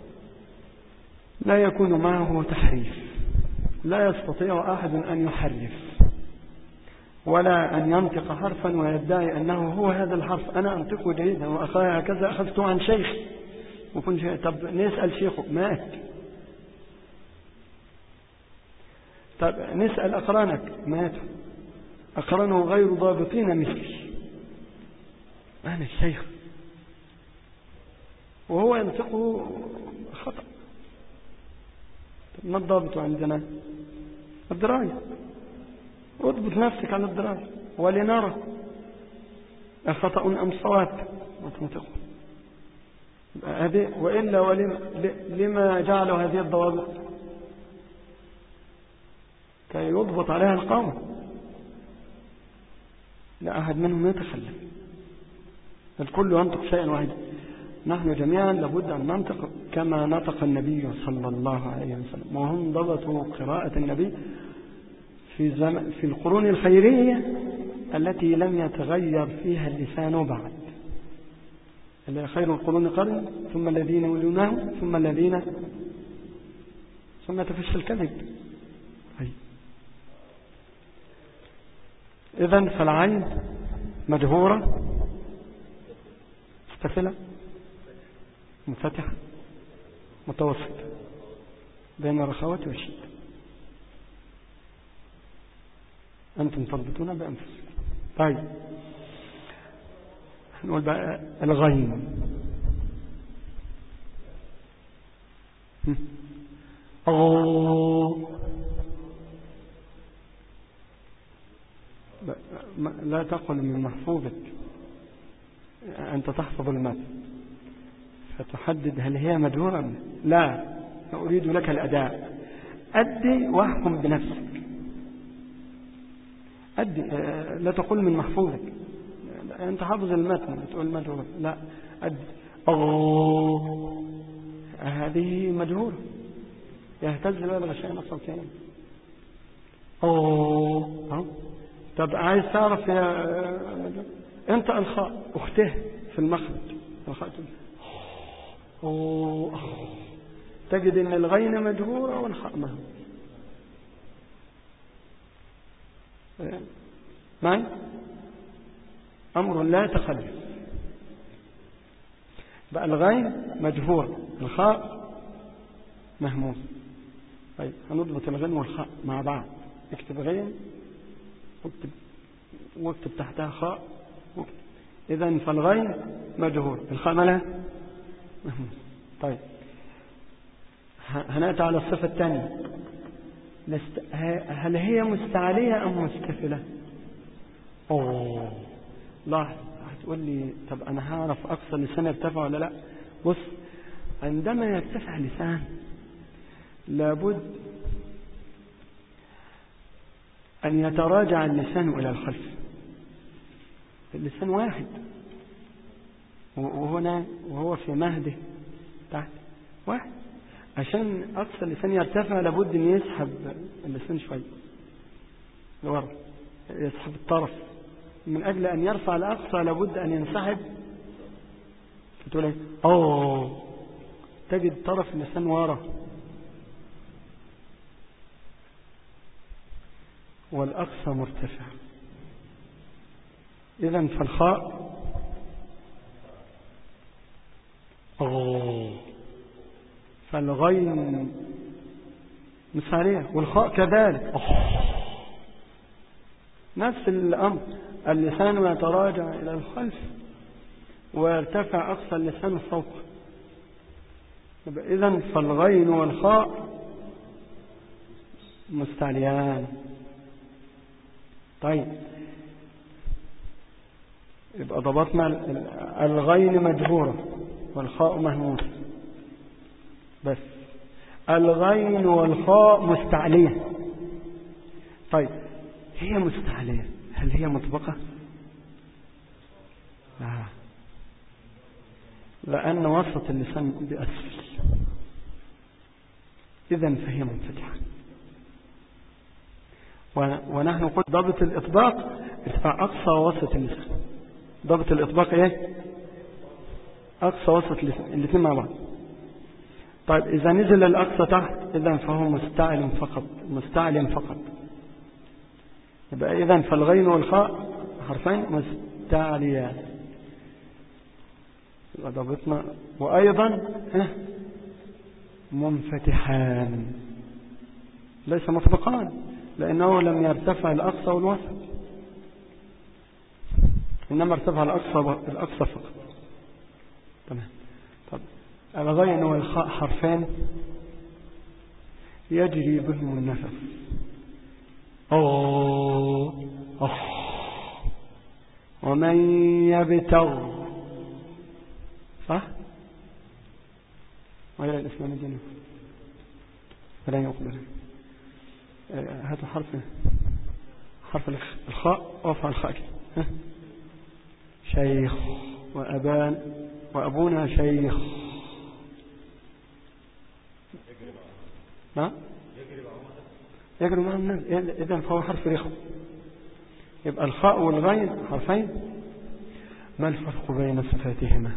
لا يكون معه تحريف. لا يستطيع أحد أن يحرف ولا أن ينطق حرفا ويدعي أنه هو هذا الحرف أنا أنطقه جيدا وأخاها هكذا أخذته عن شيخ وكنت شيء. طب نسأل شيخه مات. طب نسأل أقرانك ماتوا. أقرانه غير ضابطين مثلي، أنا الشيخ وهو ينطقه خطأ. ما الضابط عندنا؟ الدراية. اضبط نفسك على الدراية ولنرى أخطأ أم صواب وتنطقه. هذه وإلا ولما لما جعلوا هذه الضوابط كي يضبط عليها القوم، لا أحد منهم يتخلف، الكل ينطق شيئا واحدا. نحن جميعا لابد أن ننطق كما نطق النبي صلى الله عليه وسلم، وهم ضبطوا قراءة النبي في, زم... في القرون الخيرية التي لم يتغير فيها اللسان بعد. اللي خير القرون قرن ثم الذين يلونهم ثم الذين ثم تفشى الكذب. إذن فالعين مجهورة مستفلة منفتحة متوسط بين الرخاوة والشدة. أنتم تضبطون بأنفسكم. طيب نقول بقى الغين. أوه. لا تقل من محفوظك، أنت تحفظ المتن فتحدد هل هي مدهورة. لا، أريد لك الأداء. أدي واحكم بنفسك. أدي، لا تقل من محفوظك، أنت حافظ المتن تقول مدهورة. لا، أدي. أوه، هذه مدهورة، يهتز بها الغشاء الصوتين. أوه. طب عايز تعرف يا أنت الخاء أخته في المخرج، الخاء أوه. تجد أن الغين مجهورة والخاء مهموس. معي أمر لا يتخلف. بقى الغين مجهور، الخاء مهموس. طيب هنضبط الغين والخاء مع بعض. اكتب غين واكتب, واكتب تحتها خاء. إذن فالغين مجهور، الخاء مالها مهموس. طيب هنأتي على الصفة الثانية. هل هي مستعلية أم مستفلة؟ أوه، لاحظ، هتقول لي طب أنا هعرف أقصى لسان يرتفع ولا لا؟ بص، عندما يرتفع لسان لابد أن يتراجع اللسان إلى الخلف. اللسان واحد، وهنا وهو في مهده تحت واحد. عشان أقصى اللسان يرتفع لابد أن يسحب اللسان شوي لورا، يسحب الطرف. من أجل أن يرفع الأقصى لابد أن ينسحب. فتقول ايه؟ أوه، تجد طرف اللسان ورا، والأقصى مرتفع. إذن فالخاء أوه، فالغين مسارية، والخاء كذلك أوه. نفس الأمر، اللسان يتراجع إلى الخلف ويرتفع أقصى اللسان فوق. إذن فالغين والخاء مستعليان. طيب يبقى ضبطنا الغين مجهورة والخاء مهموس. بس الغين والخاء مستعلية. طيب هي مستعلية، هل هي مطبقة؟ لا، لأن وسط اللسان بأسفل، إذن فهي منفتحة. ونحن قلت ضبط الإطباق ارتفاع أقصى وسط اللسان. ضبط الإطباق إيه؟ أقصى وسط اللسان، الاثنين مع بعض. طيب إذا نزل الأقصى تحت إذن فهو مستعل فقط، مستعل فقط. يبقى إذن فالغين والخاء حرفين مستعليان. يبقى ضبطنا. وأيضا منفتحان، ليس مطبقان، لأنه لم يرتفع الأقصى والوسط، إنما ارتفع الأقصى الأقصى فقط. تمام. طب الغين والخاء حرفين يجري بهم النفس. أوه أوه. ومن يبتغ، صح؟ وإلى الإسلام الجنة فلا يقبل. هذا حرف حرف الخاء، وفع الخاء كده. شيخ وأبان وأبونا شيخ. ما يجري مع الناس، إذن فهو حرف رخو. يبقى الخاء والغين حرفين. ما الفرق بين صفاتهما؟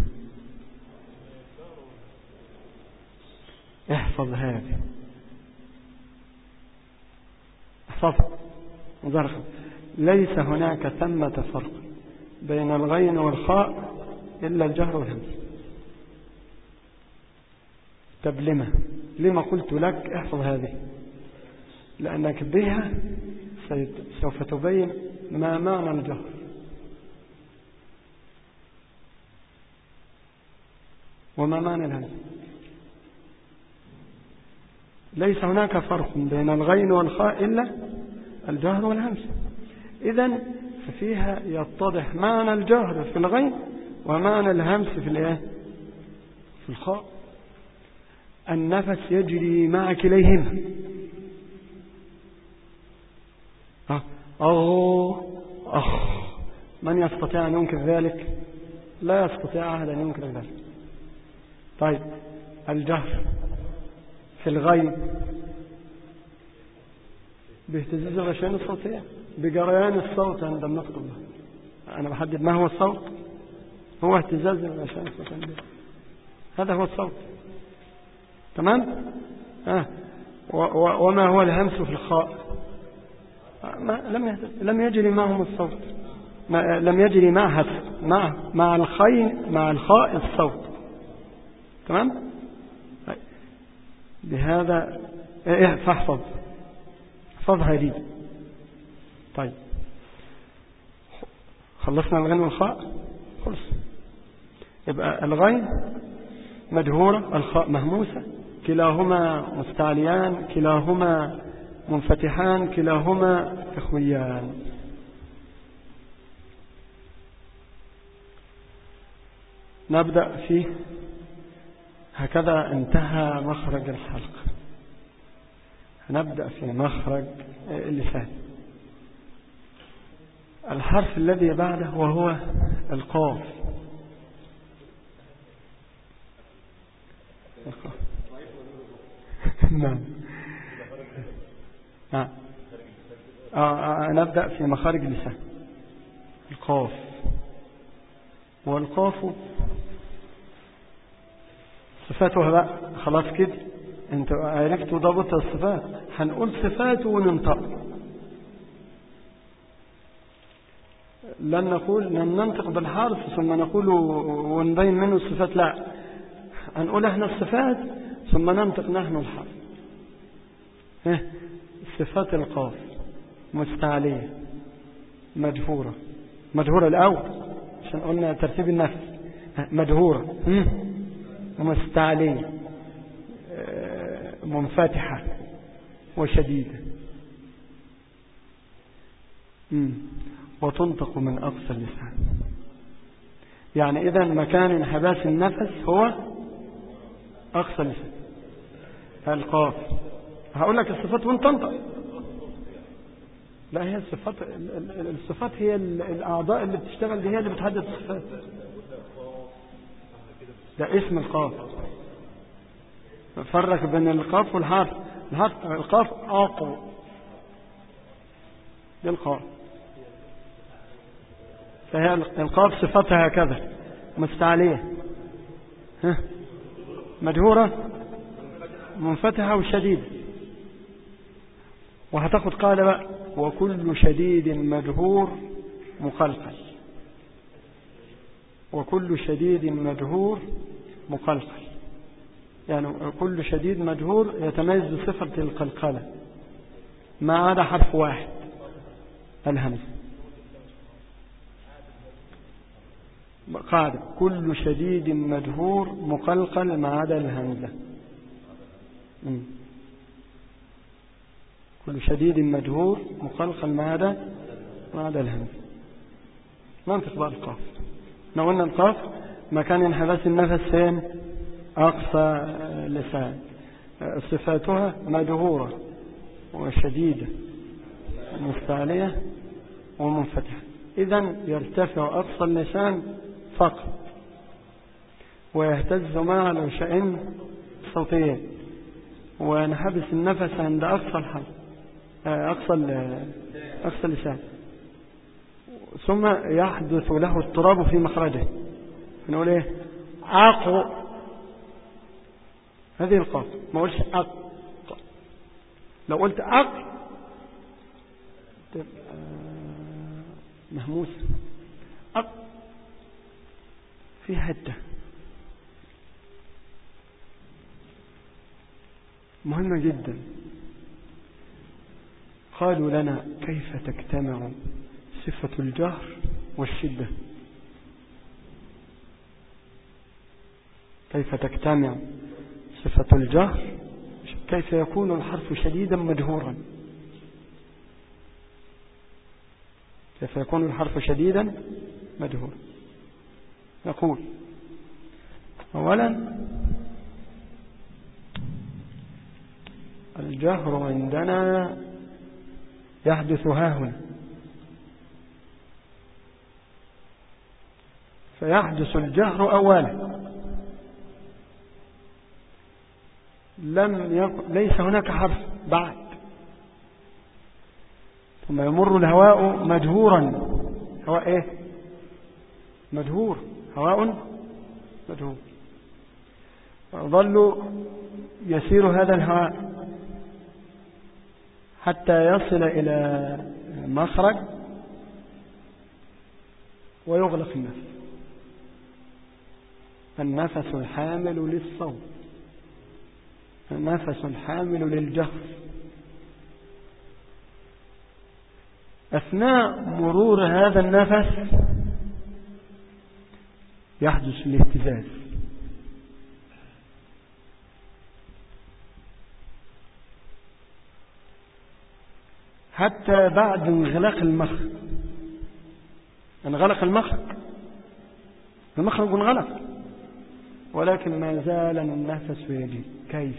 احفظ هذه، احفظ مدرخ. ليس هناك ثمة فرق بين الغين والخاء إلا الجهر والهمس. طب لما لما قلت لك احفظ هذه؟ لأنك بها سوف تبين ما معنى الجهر. وما معنى الهمس. ليس هناك فرق بين الغين والخاء إلا الجهر والهمس. إذن ففيها يتضح معنى الجهر في الغين ومعنى الهمس في الايه؟ في الخاء. النفس يجري مع كليهما. أوه أخ، من يستطيع أن ينكر ذلك؟ لا يستطيع أحد أن ينكر ذلك. طيب الجهر في الغين باهتزاز الغشيان الصوتية، بجريان الصوت عند النطق به. أنا بحدد ما هو الصوت، هو اهتزاز الغشيان الصوتية، هذا هو الصوت. تمام؟ آه. وما هو الهمس في الخاء؟ ما لم لم يجري معهم الصوت، ما لم يجري معها مع مع الخين مع الخاء الصوت. تمام؟ بهذا ايه فاحفظ احفظها دي. طيب خلصنا الغين والخاء، خلص. يبقى الغين مجهورة، الخاء مهموسة، كلاهما مستعليان، كلاهما منفتحان، كلاهما إخويان. نبدأ فيه. هكذا انتهى مخرج الحلق. نبدأ في مخرج اللسان. الحرف الذي بعده وهو القاف. نعم. نعم. آه نبدأ في مخارج اللسان. القاف. والقاف صفاتها بقى خلاص كده، انت عرفت ضبط الصفات. هنقول صفاته وننطق، لن نقول لن ننطق بالحرف ثم نقول ونبين منه الصفات، لا، هنقول احنا الصفات ثم ننطق نحن الحرف. ايه صفات القاف؟ مستعلية، مجهورة. مجهورة الأول عشان قلنا ترتيب النفس. مجهورة، مستعلية، منفتحة، وشديدة. وتنطق من أقصى اللسان. يعني إذا مكان انحباس النفس هو أقصى اللسان. القاف. هقول لك الصفات وانت تنطق. لا، هي الصفات الصفات هي الأعضاء اللي بتشتغل دي، هي اللي بتحدد الصفات. ده اسم القاف. فرق بين القاف والحرف. الحرف القاف أقو، دي القاف. فهي القاف صفتها هكذا، مستعلية، مجهورة، منفتحة، وشديدة. وهتاخد قاعدة بقى: وكل شديد مجهور مقلقل. وكل شديد مجهور مقلقل، يعني كل شديد مجهور يتميز بصفة القلقلة، ما عدا حرف واحد، الهمز. قاعدة: كل شديد مجهور مقلقل ما عدا الهمزة. م. كل شديد مجهور مقلقل ما عدا ما عدا الهمزة. منطق بقى القاف. قلنا القاف مكان انحباس النفس فين؟ أقصى لسان. صفاتها مجهورة وشديدة مستعلية ومنفتحة. إذن يرتفع أقصى اللسان فقط، ويهتز مع الغشائين الصوتيين، وينحبس النفس عند أقصى الحلق، أقصى أقصى اللسان، ثم يحدث له اضطراب في مخرجه. نقول ايه؟ عق. هذه القاف. ما قلتش عق. لو قلت عق تبقى مهموس. عق في حته. مهمة جدا. قالوا لنا كيف تجتمع صفة الجهر والشدة؟ كيف تجتمع صفة الجهر؟ كيف يكون الحرف شديدا مجهورا؟ كيف يكون الحرف شديدا مجهورا؟ نقول أولا الجهر عندنا يحدث هاهنا، فيحدث الجهر أولا، لم يكن ليس هناك حرف بعد، ثم يمر الهواء مجهورا. هواء ايه؟ مجهور، هواء مجهور. وظل يسير هذا الهواء حتى يصل إلى مخرج ويغلق النفس، النفس الحامل للصوت، النفس الحامل للجهر. أثناء مرور هذا النفس يحدث الاهتزاز، حتى بعد انغلاق المخرج. انغلق المخرج، المخرج انغلق، ولكن ما زال النفس يجري. كيف؟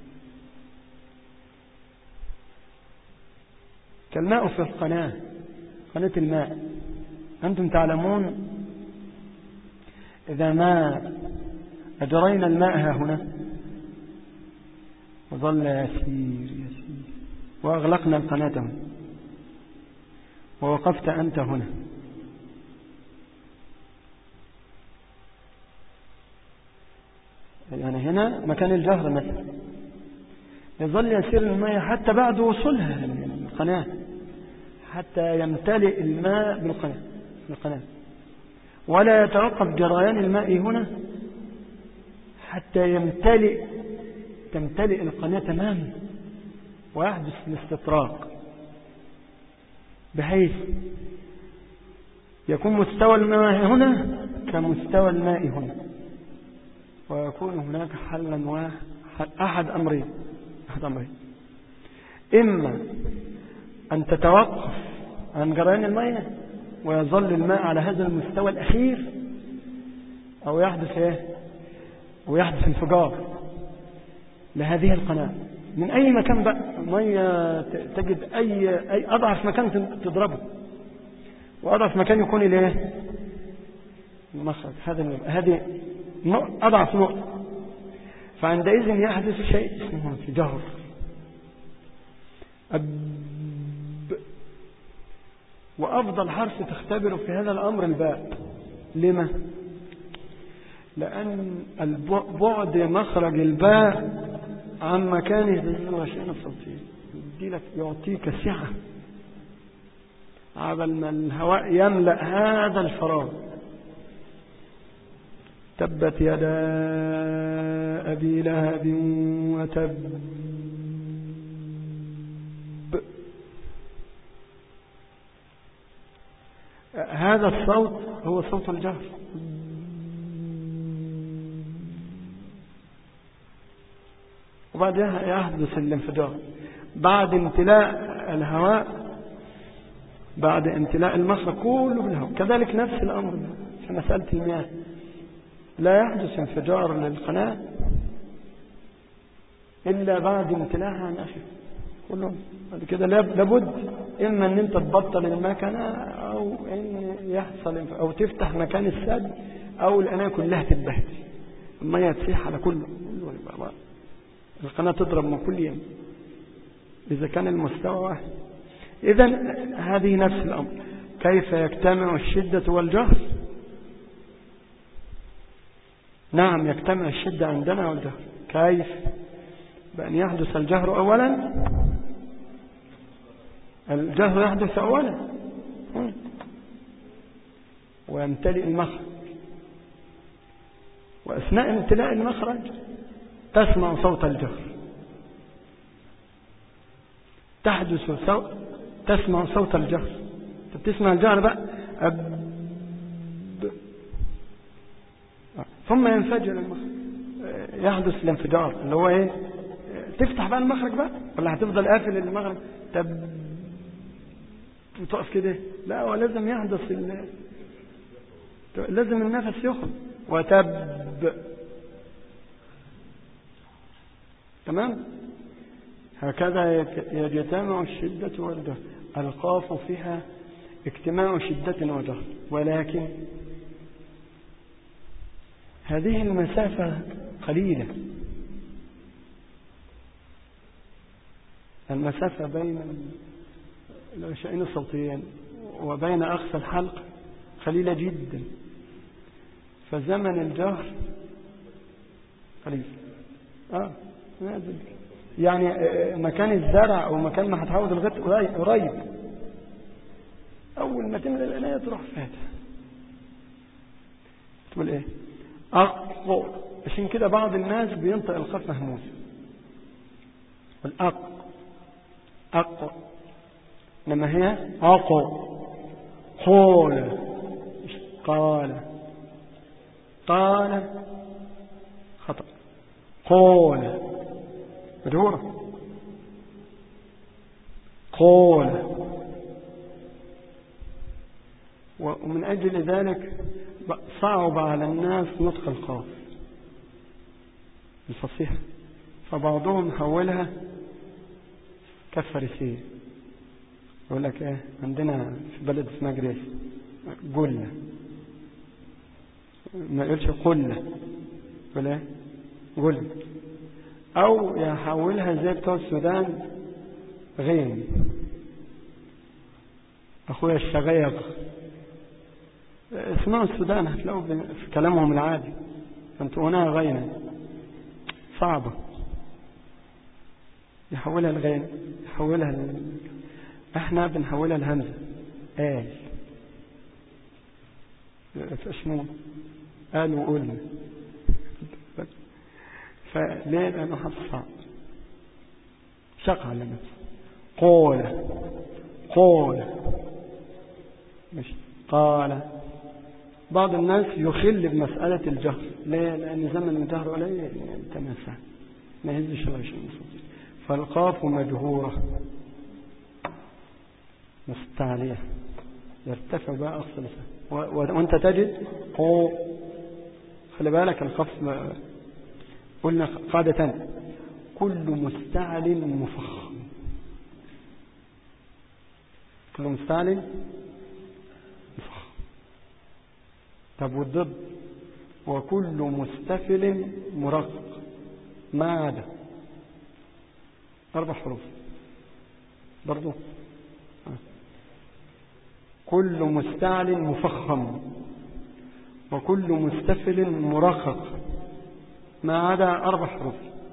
كالماء في القناة، قناة الماء. أنتم تعلمون إذا ما أجرينا الماء هنا وظل يسير يسير وأغلقنا القناة هنا ووقفت أنت هنا، يعني هنا مكان الجهر مثلا، يظل يسير الماء حتى بعد وصولها القناة، حتى يمتلئ الماء بالقناة بالقناة ولا يتوقف جريان الماء هنا حتى يمتلئ تمتلئ القناة تماما ويحدث الاستطراق، بحيث يكون مستوى الماء هنا كمستوى الماء هنا، ويكون هناك حلا واحد، أحد أمرين أحد أمرين إما أن تتوقف عن جريان الماء ويظل الماء على هذا المستوى الأخير، أو يحدث إيه؟ ويحدث انفجار لهذه القناة من أي مكان بقى. المية تجد أي أي أضعف مكان تضربه، وأضعف مكان يكون إليه المخرج. هذا هذه أضعف نقطة. فعندئذ يحدث شيء اسمه انفجار. وأفضل حرف تختبره في هذا الأمر الباء. لما؟ لأن بعد مخرج الباء عن مكانه الغشيان الصوتي يعطيك سعة عبل ما الهواء يملأ هذا الفراغ. تبت يدا أبي لهب وتب. هذا الصوت هو صوت الجهر. وبعدها يحدث الانفجار بعد امتلاء الهواء، بعد امتلاء المخرج كله بالهواء. كذلك نفس الأمر في مسألة المياه، لا يحدث انفجار للقناة إلا بعد امتلاءها عن آخر كلهم. بعد كده لابد إما أن أنت تبطل المكنة، أو إن يحصل أو تفتح مكان السد، أو القناة كلها تتبهدل، المياه تسيح على كله، القناة تضرب من كل يوم إذا كان المستوى واحد. إذن هذه نفس الأمر. كيف يجتمع الشدة والجهر؟ نعم يجتمع الشدة عندنا والجهر. كيف؟ بأن يحدث الجهر أولا، الجهر يحدث أولا ويمتلئ المخرج، وأثناء امتلاء المخرج تسمع صوت الجهر. تحدث صوت، تسمع صوت الجهر. بتسمع الجهر بقى أب... ثم ينفجر المخرج، يحدث الانفجار اللي هو ايه، تفتح بقى المخرج بقى ولا هتفضل قافل المخرج تب وتقف كده؟ لا، ولازم يحدث ال... لازم النفس يخرج وتب. تمام. هكذا يجتمع الشدة والجهر. القاف فيها اجتماع شدة وجهر، ولكن هذه المسافة قليلة. المسافة بين الغشائين الصوتيين وبين أقصى الحلق قليلة جدا، فزمن الجهر قليل. آه يعني مكان الزرع أو مكان ما هتحوض الغط قريب، أول ما تملى العناية تروح فاتح تقول إيه أقو. عشان كده بعض الناس بينطق القاف مهموس، والأق أقو، لما هي أقو. قول قال قال خطأ. قول مدهورة. قول. ومن أجل ذلك صعب على الناس نطق القاف الفصيحة، فبعضهم حولها كفارسية. يقول لك ايه عندنا في بلد اسمها جريس قلة، ما يقولش قلة، يقول ايه قلة. او يحولها زي بتوع السودان غين. اخويا الشغيق اسمعوا السودان هتلاقوا في كلامهم العادي، فانتوا هنا غينة صعبة، يحولها الغين، يحولها ال... احنا بنحولها الهمزة آل. فاشمو آل وقلنا، فليه؟ لأنه حرف صعب شق على نفسه. قول قول مش قال. بعض الناس يخل بمسألة الجهر. ليه؟ لأن زمن الجهر قليل تنسى ما يهزش الغشاء الصوتي. فالقاف مجهورة مستعلية يرتفع بقى أصل لسان، وانت تجد قو. خلي بالك القاف قلنا قاعدة كل مستعل مفخم، كل مستعل مفخم. طب والضد وكل مستفل مرقق، ما عدا أربع حروف برضو. كل مستعل مفخم وكل مستفل مرقق ما عدا أربع حروف.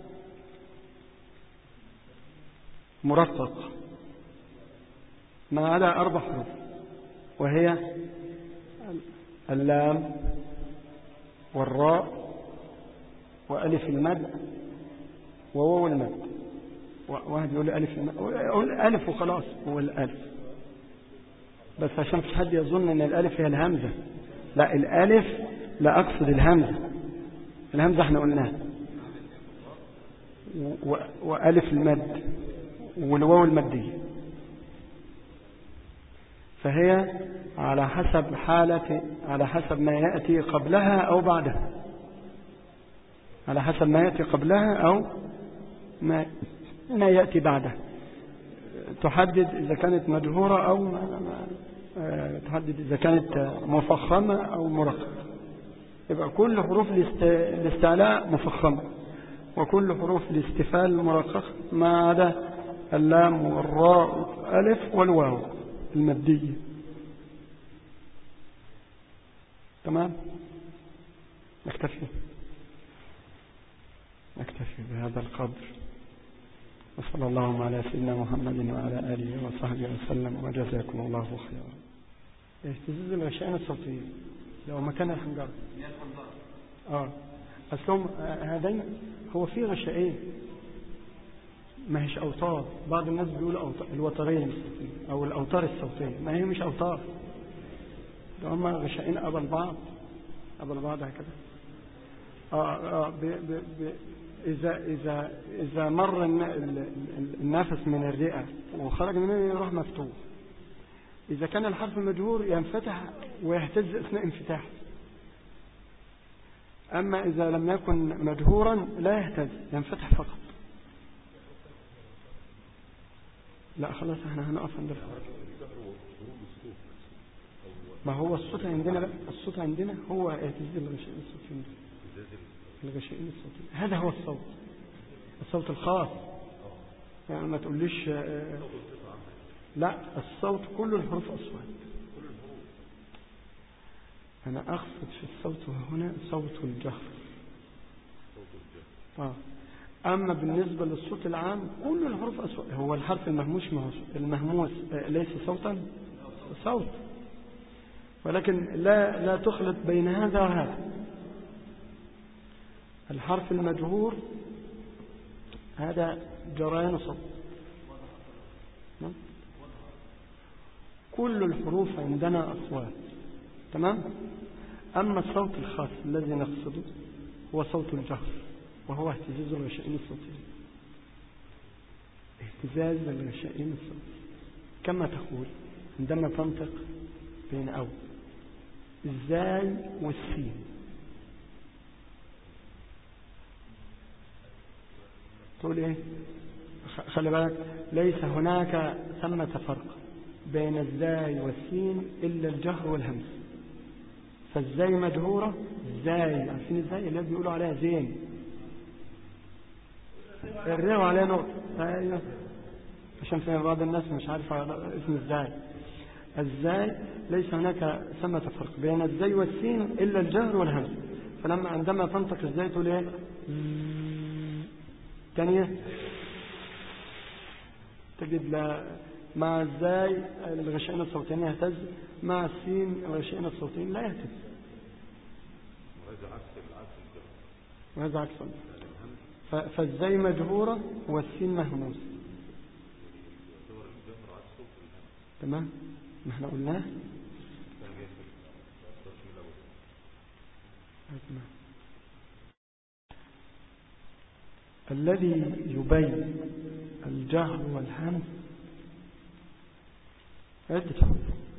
مرقق ما عدا أربع حروف، وهي اللام والراء وألف المد وواو المد. واحد يقول ألف المد، يقول ألف وخلاص، هو الألف بس عشان مش حد يظن أن الألف هي الهمزة. لا، الألف لا أقصد الهمزة، الهمزة احنا قلناها، وألف المد والواو المدية. فهي على حسب حالة، على حسب ما يأتي قبلها أو بعدها، على حسب ما يأتي قبلها أو ما, ما يأتي بعدها تحدد إذا كانت مجهورة أو ما ما تحدد إذا كانت مفخمة أو مرققة. يبقى كل حروف الاستعلاء مفخمة وكل حروف الاستفال مرققة ما عدا اللام والراء والألف والواو المادية. تمام. نكتفي نكتفي بهذا القدر، وصلى الله على سيدنا محمد وعلى آله وصحبه وسلم، وجزاكم الله خيرا. اهتزاز الغشائين الصوتية لو مكان الحنجرة اه اصلهم هذين هو في غشائين ما هيش أوتار. بعض الناس بيقولوا أوتار الوترين أو الأوتار الصوتية، ما هي مش أوتار، ده هم غشائين قبل بعض قبل بعض هكذا. آه آه ب ب ب إذا إذا إذا مر النفس من الرئة وخرج منه يروح مفتوح. إذا كان الحرف المجهور ينفتح ويهتز أثناء انفتاحه، أما إذا لم يكن مجهورا لا يهتز، ينفتح فقط. لا خلاص احنا هنقف عند الفرق. ما هو الصوت عندنا لا الصوت عندنا هو اهتزاز الغشائين الصوتيين، الغشائين الصوتيين هذا هو الصوت، الصوت الخاص. يعني ما تقوليش لا، الصوت كل الحروف أصوات. أنا أقصد في الصوت هنا صوت الجهر. آه. أما بالنسبة للصوت العام كل الحروف أصوات. هو الحرف المهموس المهموس ليس صوتا، صوت، ولكن لا لا تخلط بين هذا وهذا. الحرف المجهور هذا جريان صوت. كل الحروف عندنا أصوات، تمام. أما الصوت الخاص الذي نقصده هو صوت الجهر، وهو اهتزاز الغشائين الصوتية. اهتزاز الغشائين الصوتية كما تقول عندما تنطق بين أو الزاي والسين. تقول ايه؟ خلي بالك، ليس هناك ثمة فرق بين الزاي والسين إلا الجهر والهمس. فالزاي مجهورة، الزاي عارفين الزاي اللي بيقولوا عليها زين، الروا عليها نقطة. أيوة، عشان في بعض الناس مش عارف اسم الزاي. الزاي ليس هناك ثمة فرق بين الزاي والسين إلا الجهر والهمس. فلما عندما تنطق الزاي تقول ايه؟ ثانية تجد لا مع الزاي الغشائين الصوتيين يهتز، مع السين الغشائين الصوتيين لا يهتز. وهذا عكس فالزاي مجهورة والسين مهموس. تمام، ما احنا قلناه. الذي يبين الجهر والهمس عدة حروف.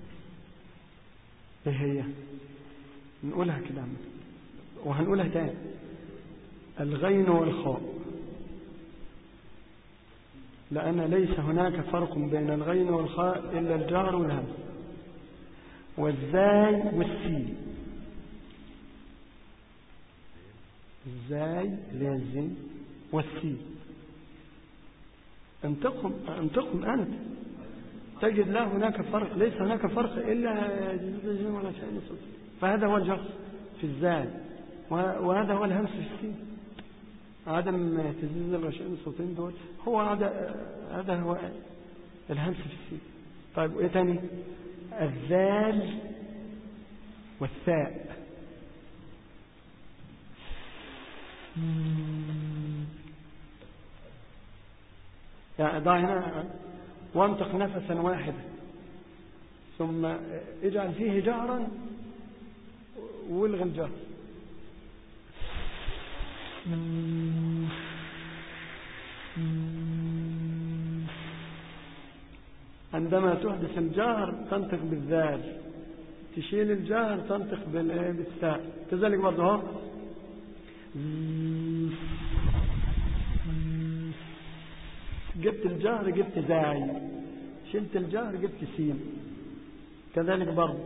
ايه هي؟ نقولها كده وهنقولها تاني. الغين والخاء، لأن ليس هناك فرق بين الغين والخاء إلا الجهر والهمس. والزاي والسين، الزاي اللي هي الزين والسين. انتقم انتقم أنت تجد لا هناك فرق، ليس هناك فرق إلا الزين ولا شيء. فهذا هو الجهر في الزاي وهذا هو الهمس في السين. عدم اهتزاز الغشائين الصوتين دول هو هذا هو الهمس في السين. طيب وايه تاني؟ الذال والثاء. يعني ضع هنا وانطق نفسا واحدا ثم اجعل فيه جهرا والغي الجهر. عندما تحدث الجهر تنطق بالذال، تشيل الجهر تنطق بالثاء. كذلك برضه اهو جبت الجهر جبت زاي، شلت الجهر جبت سين. كذلك برضه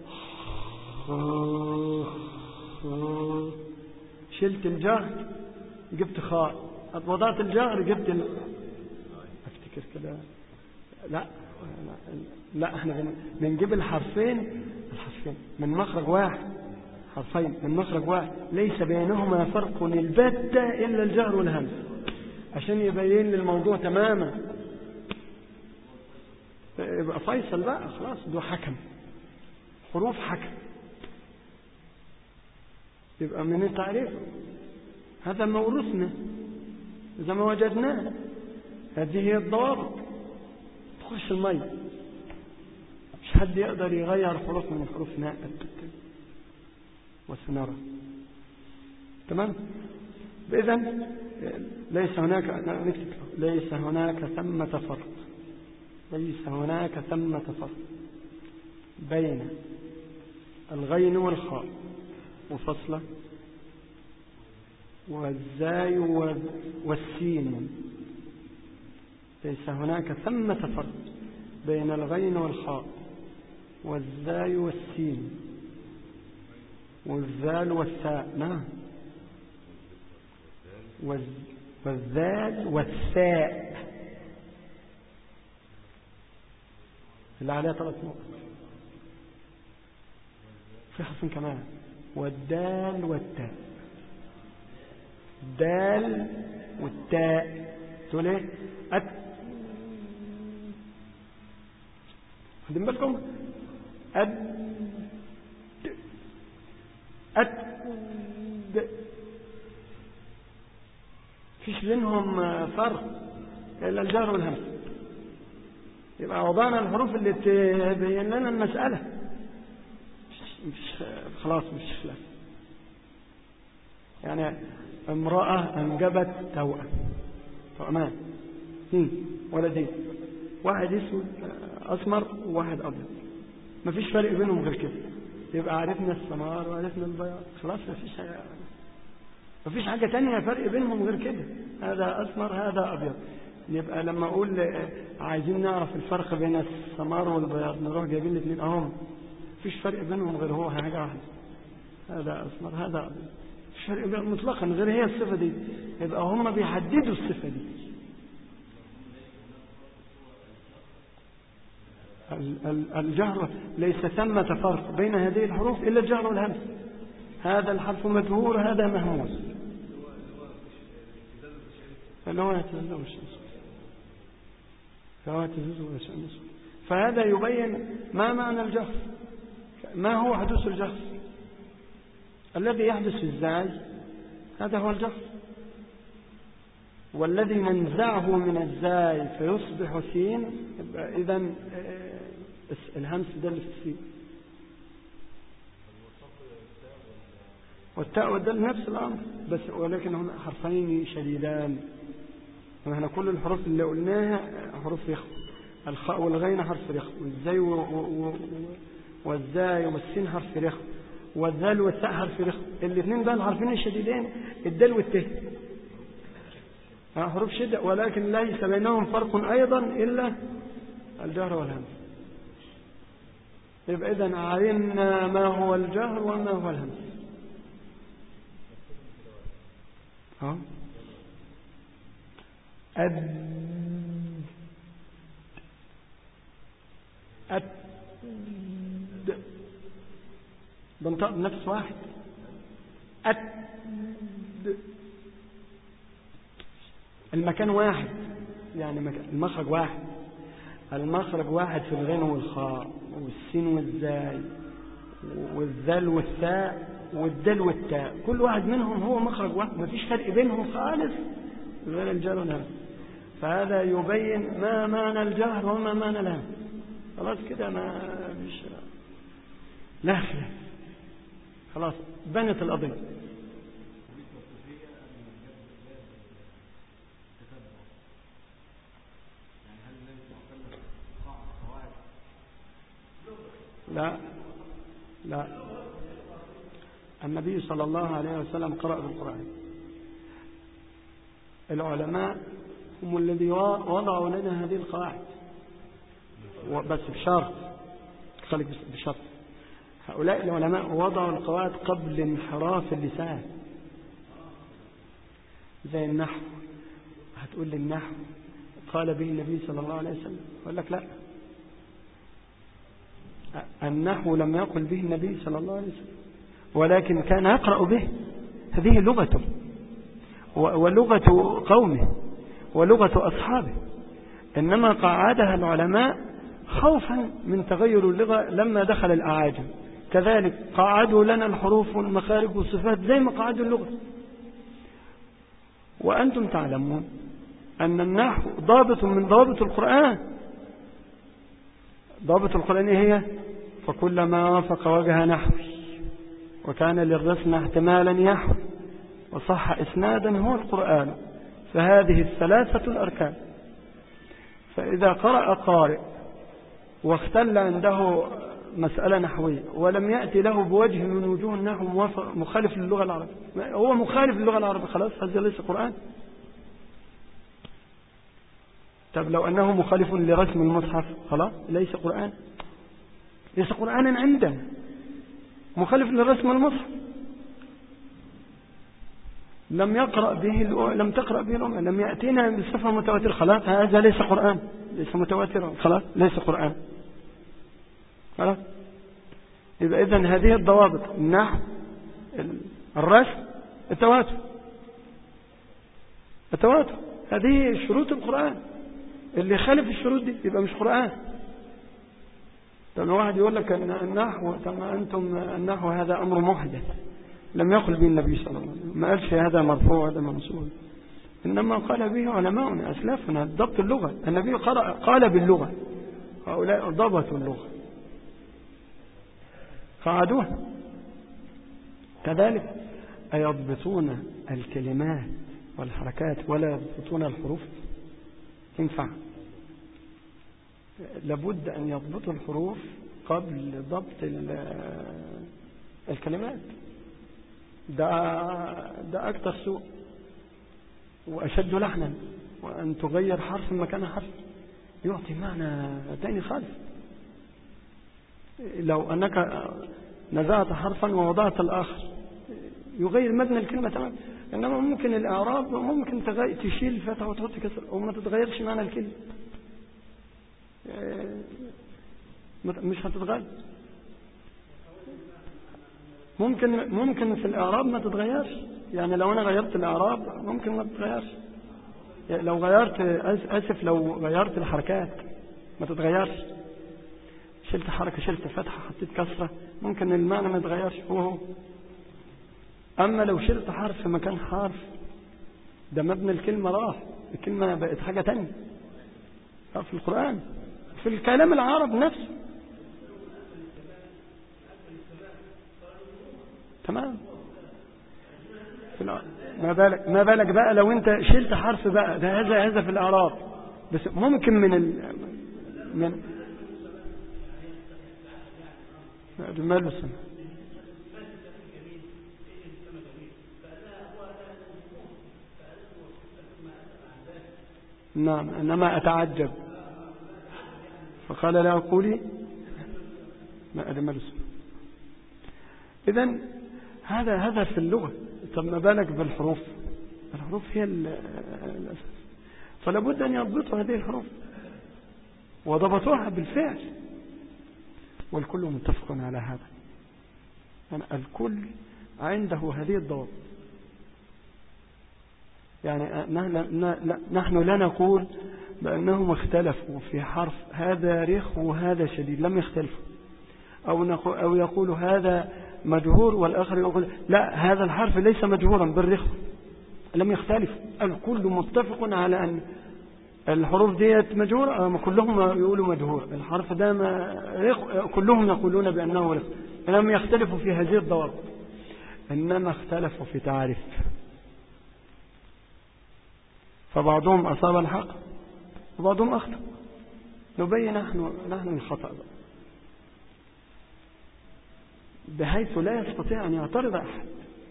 شلت الجهر جبت خاء، وضعت الجهر جبت ال... افتكر كده. لا لا احنا بنجيب الحرفين الحرفين من مخرج واحد، حرفين من مخرج واحد ليس بينهما فرق البتة الا الجهر والهمس، عشان يبين للموضوع تماما. يبقى فيصل بقى خلاص، ده حكم، حروف حكم. يبقى من التعريف هذا موروثنا إذا ما وجدناه. هذه هي الضوابط. تخش المية مش حد يقدر يغير حروف من الحروف ناء وسنرى. تمام. إذن ليس هناك ليس هناك ثمة فرق ليس هناك ثمة فرق بين الغين والخاء وفصلة والزاي والسين. ليس هناك ثمة فرق بين الغين والخاء والزاي والسين والذال والثاء. نعم. والذال والثاء اللي عليها ثلاث نقط في حسن كمان. والدال والتاء. الدال والتاء تقول ايه؟ أت خدين بالكم. أد أد فيش بينهم فرق إلا الجار والهمس. يبقى وضعنا الحروف اللي تبين لنا المسألة. مش خلاص مش خلاف. يعني امرأة أنجبت توأم توأمان اثنين ولدين، واحد اسود أسمر وواحد أبيض، مفيش فرق بينهم غير كده. يبقى عرفنا السمار وعرفنا البياض. خلاص مفيش حاجة مفيش حاجة تانية فرق بينهم غير كده. هذا أسمر هذا أبيض. يبقى لما أقول عايزين نعرف الفرق بين السمار والبياض نروح جايبين الاثنين أهم. مفيش فرق بينهم غير هو حاجة واحدة. هذا أسمر هذا أبيض. مفيش فرق بينهم مطلقا غير هي الصفة دي. يبقى هم بيحددوا الصفة دي. الجهر ليس ثمة فرق بين هذه الحروف إلا الجهر والهمس. هذا الحرف مجهور هذا مهموس. اللي هو يهتز والشمس فهو يهتز والشمس. فهذا يبين ما معنى الجهر، ما هو حدوث الجهر. الذي يحدث في الزاي هذا هو الجهر، والذي ننزعه من الزاي فيصبح سين إذن الهمس ده اللي في السين. والتاء والدال نفس الأمر بس ولكن هم حرفين شديدان. وهنا كل الحروف اللي قلناها حروف رخوة. الخاء والغين حرف رخوة، والزاي والزاي والسين حرف رخوة، والذال والثاء حرف رخوة. الاثنين دول الحرفين الشديدين الدال والتاء حروف شدة، ولكن ليس بينهم فرق أيضا إلا الجهر والهمس. يبقى إذن علمنا ما هو الجهر وما هو الهمس. ها أد أد بنطق بنفس واحد. أد المكان واحد، يعني المخرج واحد. المخرج واحد في الغين والخاء والسين والزاي والذال والثاء والدال والتاء. كل واحد منهم هو مخرج واحد، مفيش فرق بينهم خالص غير الجهر والهمس. فهذا يبين ما معنى الجهر وما معنى الهمس. خلاص كده ما مش لا خلاف. خلاص بنت القضية. لا لا النبي صلى الله عليه وسلم قرأ بالقرآن. العلماء هم الذي وضعوا لنا هذه القواعد بس بشرط خليك بشرط. هؤلاء العلماء وضعوا القواعد قبل انحراف اللسان. زي النحو، هتقول لي النحو قال به النبي صلى الله عليه وسلم، أقول لك لا، النحو لم يقل به النبي صلى الله عليه وسلم، ولكن كان يقرأ به. هذه لغته ولغة قومه ولغة أصحابه، إنما قعدها العلماء خوفا من تغير اللغة لما دخل الأعاجم. كذلك قعدوا لنا الحروف والمخارج والصفات زي ما قعدوا اللغة. وأنتم تعلمون أن النحو ضابط من ضوابط القرآن. ضابط القرآن هي فكلما وافق وجه نحوي وكان للرسم احتمالا يحوي وصح إسنادا هو القرآن، فهذه الثلاثة الأركان. فإذا قرأ قارئ واختل عنده مسألة نحوية ولم يأتي له بوجه من وجوه النحو مخالف للغة العربية، هو مخالف للغة العربية، خلاص هذا ليس قرآن. طب لو أنه مخالف لرسم المصحف خلاص ليس قرآن، ليس قرآنا عندنا، مخالف لرسم المصحف، لم يقرأ به لم تقرأ به الأمة، لم يأتينا بالصفة متواتر، خلاص هذا ليس قرآن، ليس متواتر، خلاص ليس قرآن. خلاص يبقى إذن هذه الضوابط: النحو، الرسم، التواتر. التواتر هذه شروط القرآن، اللي خالف الشروط دي يبقى مش قرآن. طب واحد يقول لك النحو، طب أنتم النحو هذا أمر محدث لم يقل به النبي صلى الله عليه وسلم، ما قالش هذا مرفوع هذا منصوب، إنما قال به علماؤنا أسلافنا ضبط اللغة. النبي قرأ قال باللغة، هؤلاء ضبطوا اللغة قعدوها. كذلك أيضبطون الكلمات والحركات ولا يضبطون الحروف؟ تنفع؟ لابد أن يضبطوا الحروف قبل ضبط الكلمات. ده ده أكثر سوء وأشد لحنا، وأن تغير حرف مكان حرف يعطي معنى تاني خالص. لو أنك نزعت حرفا ووضعت الآخر يغير مبنى الكلمة تمام. إنما ممكن الإعراب ممكن تشيل الفتحة وتحط كسر وما تتغيرش معنى الكلمة، مش هتتغير. ممكن ممكن في الإعراب ما تتغيرش، يعني لو أنا غيرت الإعراب ممكن ما تتغيرش. يعني لو غيرت أسف لو غيرت الحركات ما تتغيرش، شلت حركة شلت فتحة حطيت كسرة ممكن المعنى ما يتغيرش هو هو. أما لو شلت حرف مكان حرف ده مبنى الكلمة راح، الكلمة بقت حاجة تانية. في القرآن في الكلام العرب نفسه تمام. ما بالك ما بالك بقى لو انت شلت حرف بقى ده هذا هذا في الإعراب، بس ممكن من ال من المال والسماء. نعم إنما أتعجب فقال لا أقولي ما أدمل السماء. إذن هذا هذا في اللغة. طب ما بالك بالحروف؟ الحروف هي الأساس، فلا بد أن يضبطوا هذه الحروف وضبطوها بالفعل، والكل متفق على هذا. يعني الكل عنده هذه الضوابط. يعني نحن لا نقول بأنهم اختلفوا في حرف هذا رخ وهذا شديد، لم يختلفوا. أو, أو يقول هذا مجهور والآخر يقول لا هذا الحرف ليس مجهورا بالرخ، لم يختلف. الكل متفق على أن الحروف ديت مجهورة، كلهم يقولوا مجهور. الحرف ده رخ كلهم يقولون بأنه رخ، لم يختلفوا في هذه الضوابط، إنما اختلفوا في تعريف. فبعضهم أصاب الحق وبعضهم أخطأ، نبين نحن نحن الخطأ بحيث لا يستطيع أن يعترض أحد.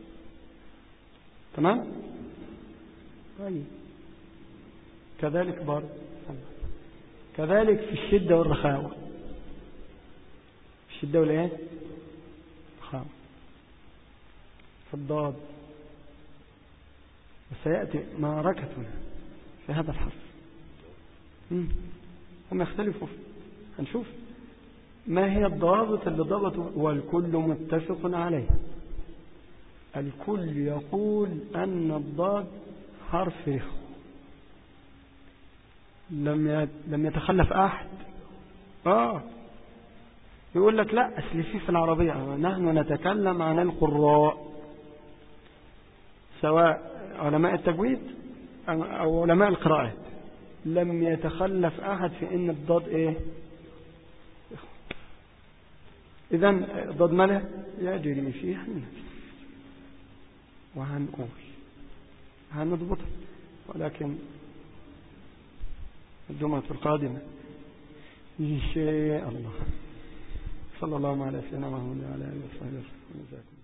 تمام؟ طيب كذلك برضه كذلك في الشدة والرخاوة. الشدة والإيه؟ الرخاوة في الضاد. وسيأتي معركتنا في هذا الحرف. هم يختلفوا، هنشوف ما هي الضوابط اللي ضبطوا والكل متفق عليه. الكل يقول أن الضاد حرف رخ، لم لم يتخلف أحد. آه يقول لك لا أصل في في العربية نحن نتكلم عن القراء، سواء علماء التجويد أو علماء القراءات لم يتخلف أحد في إن الضاد إيه؟ إذن ضاد ملا يجري فيها النفس، وهنقول هنضبطها، ولكن الجمعة القادمة إن شاء الله. صلى الله على سيدنا محمد وعلى آله وصحبه وسلم.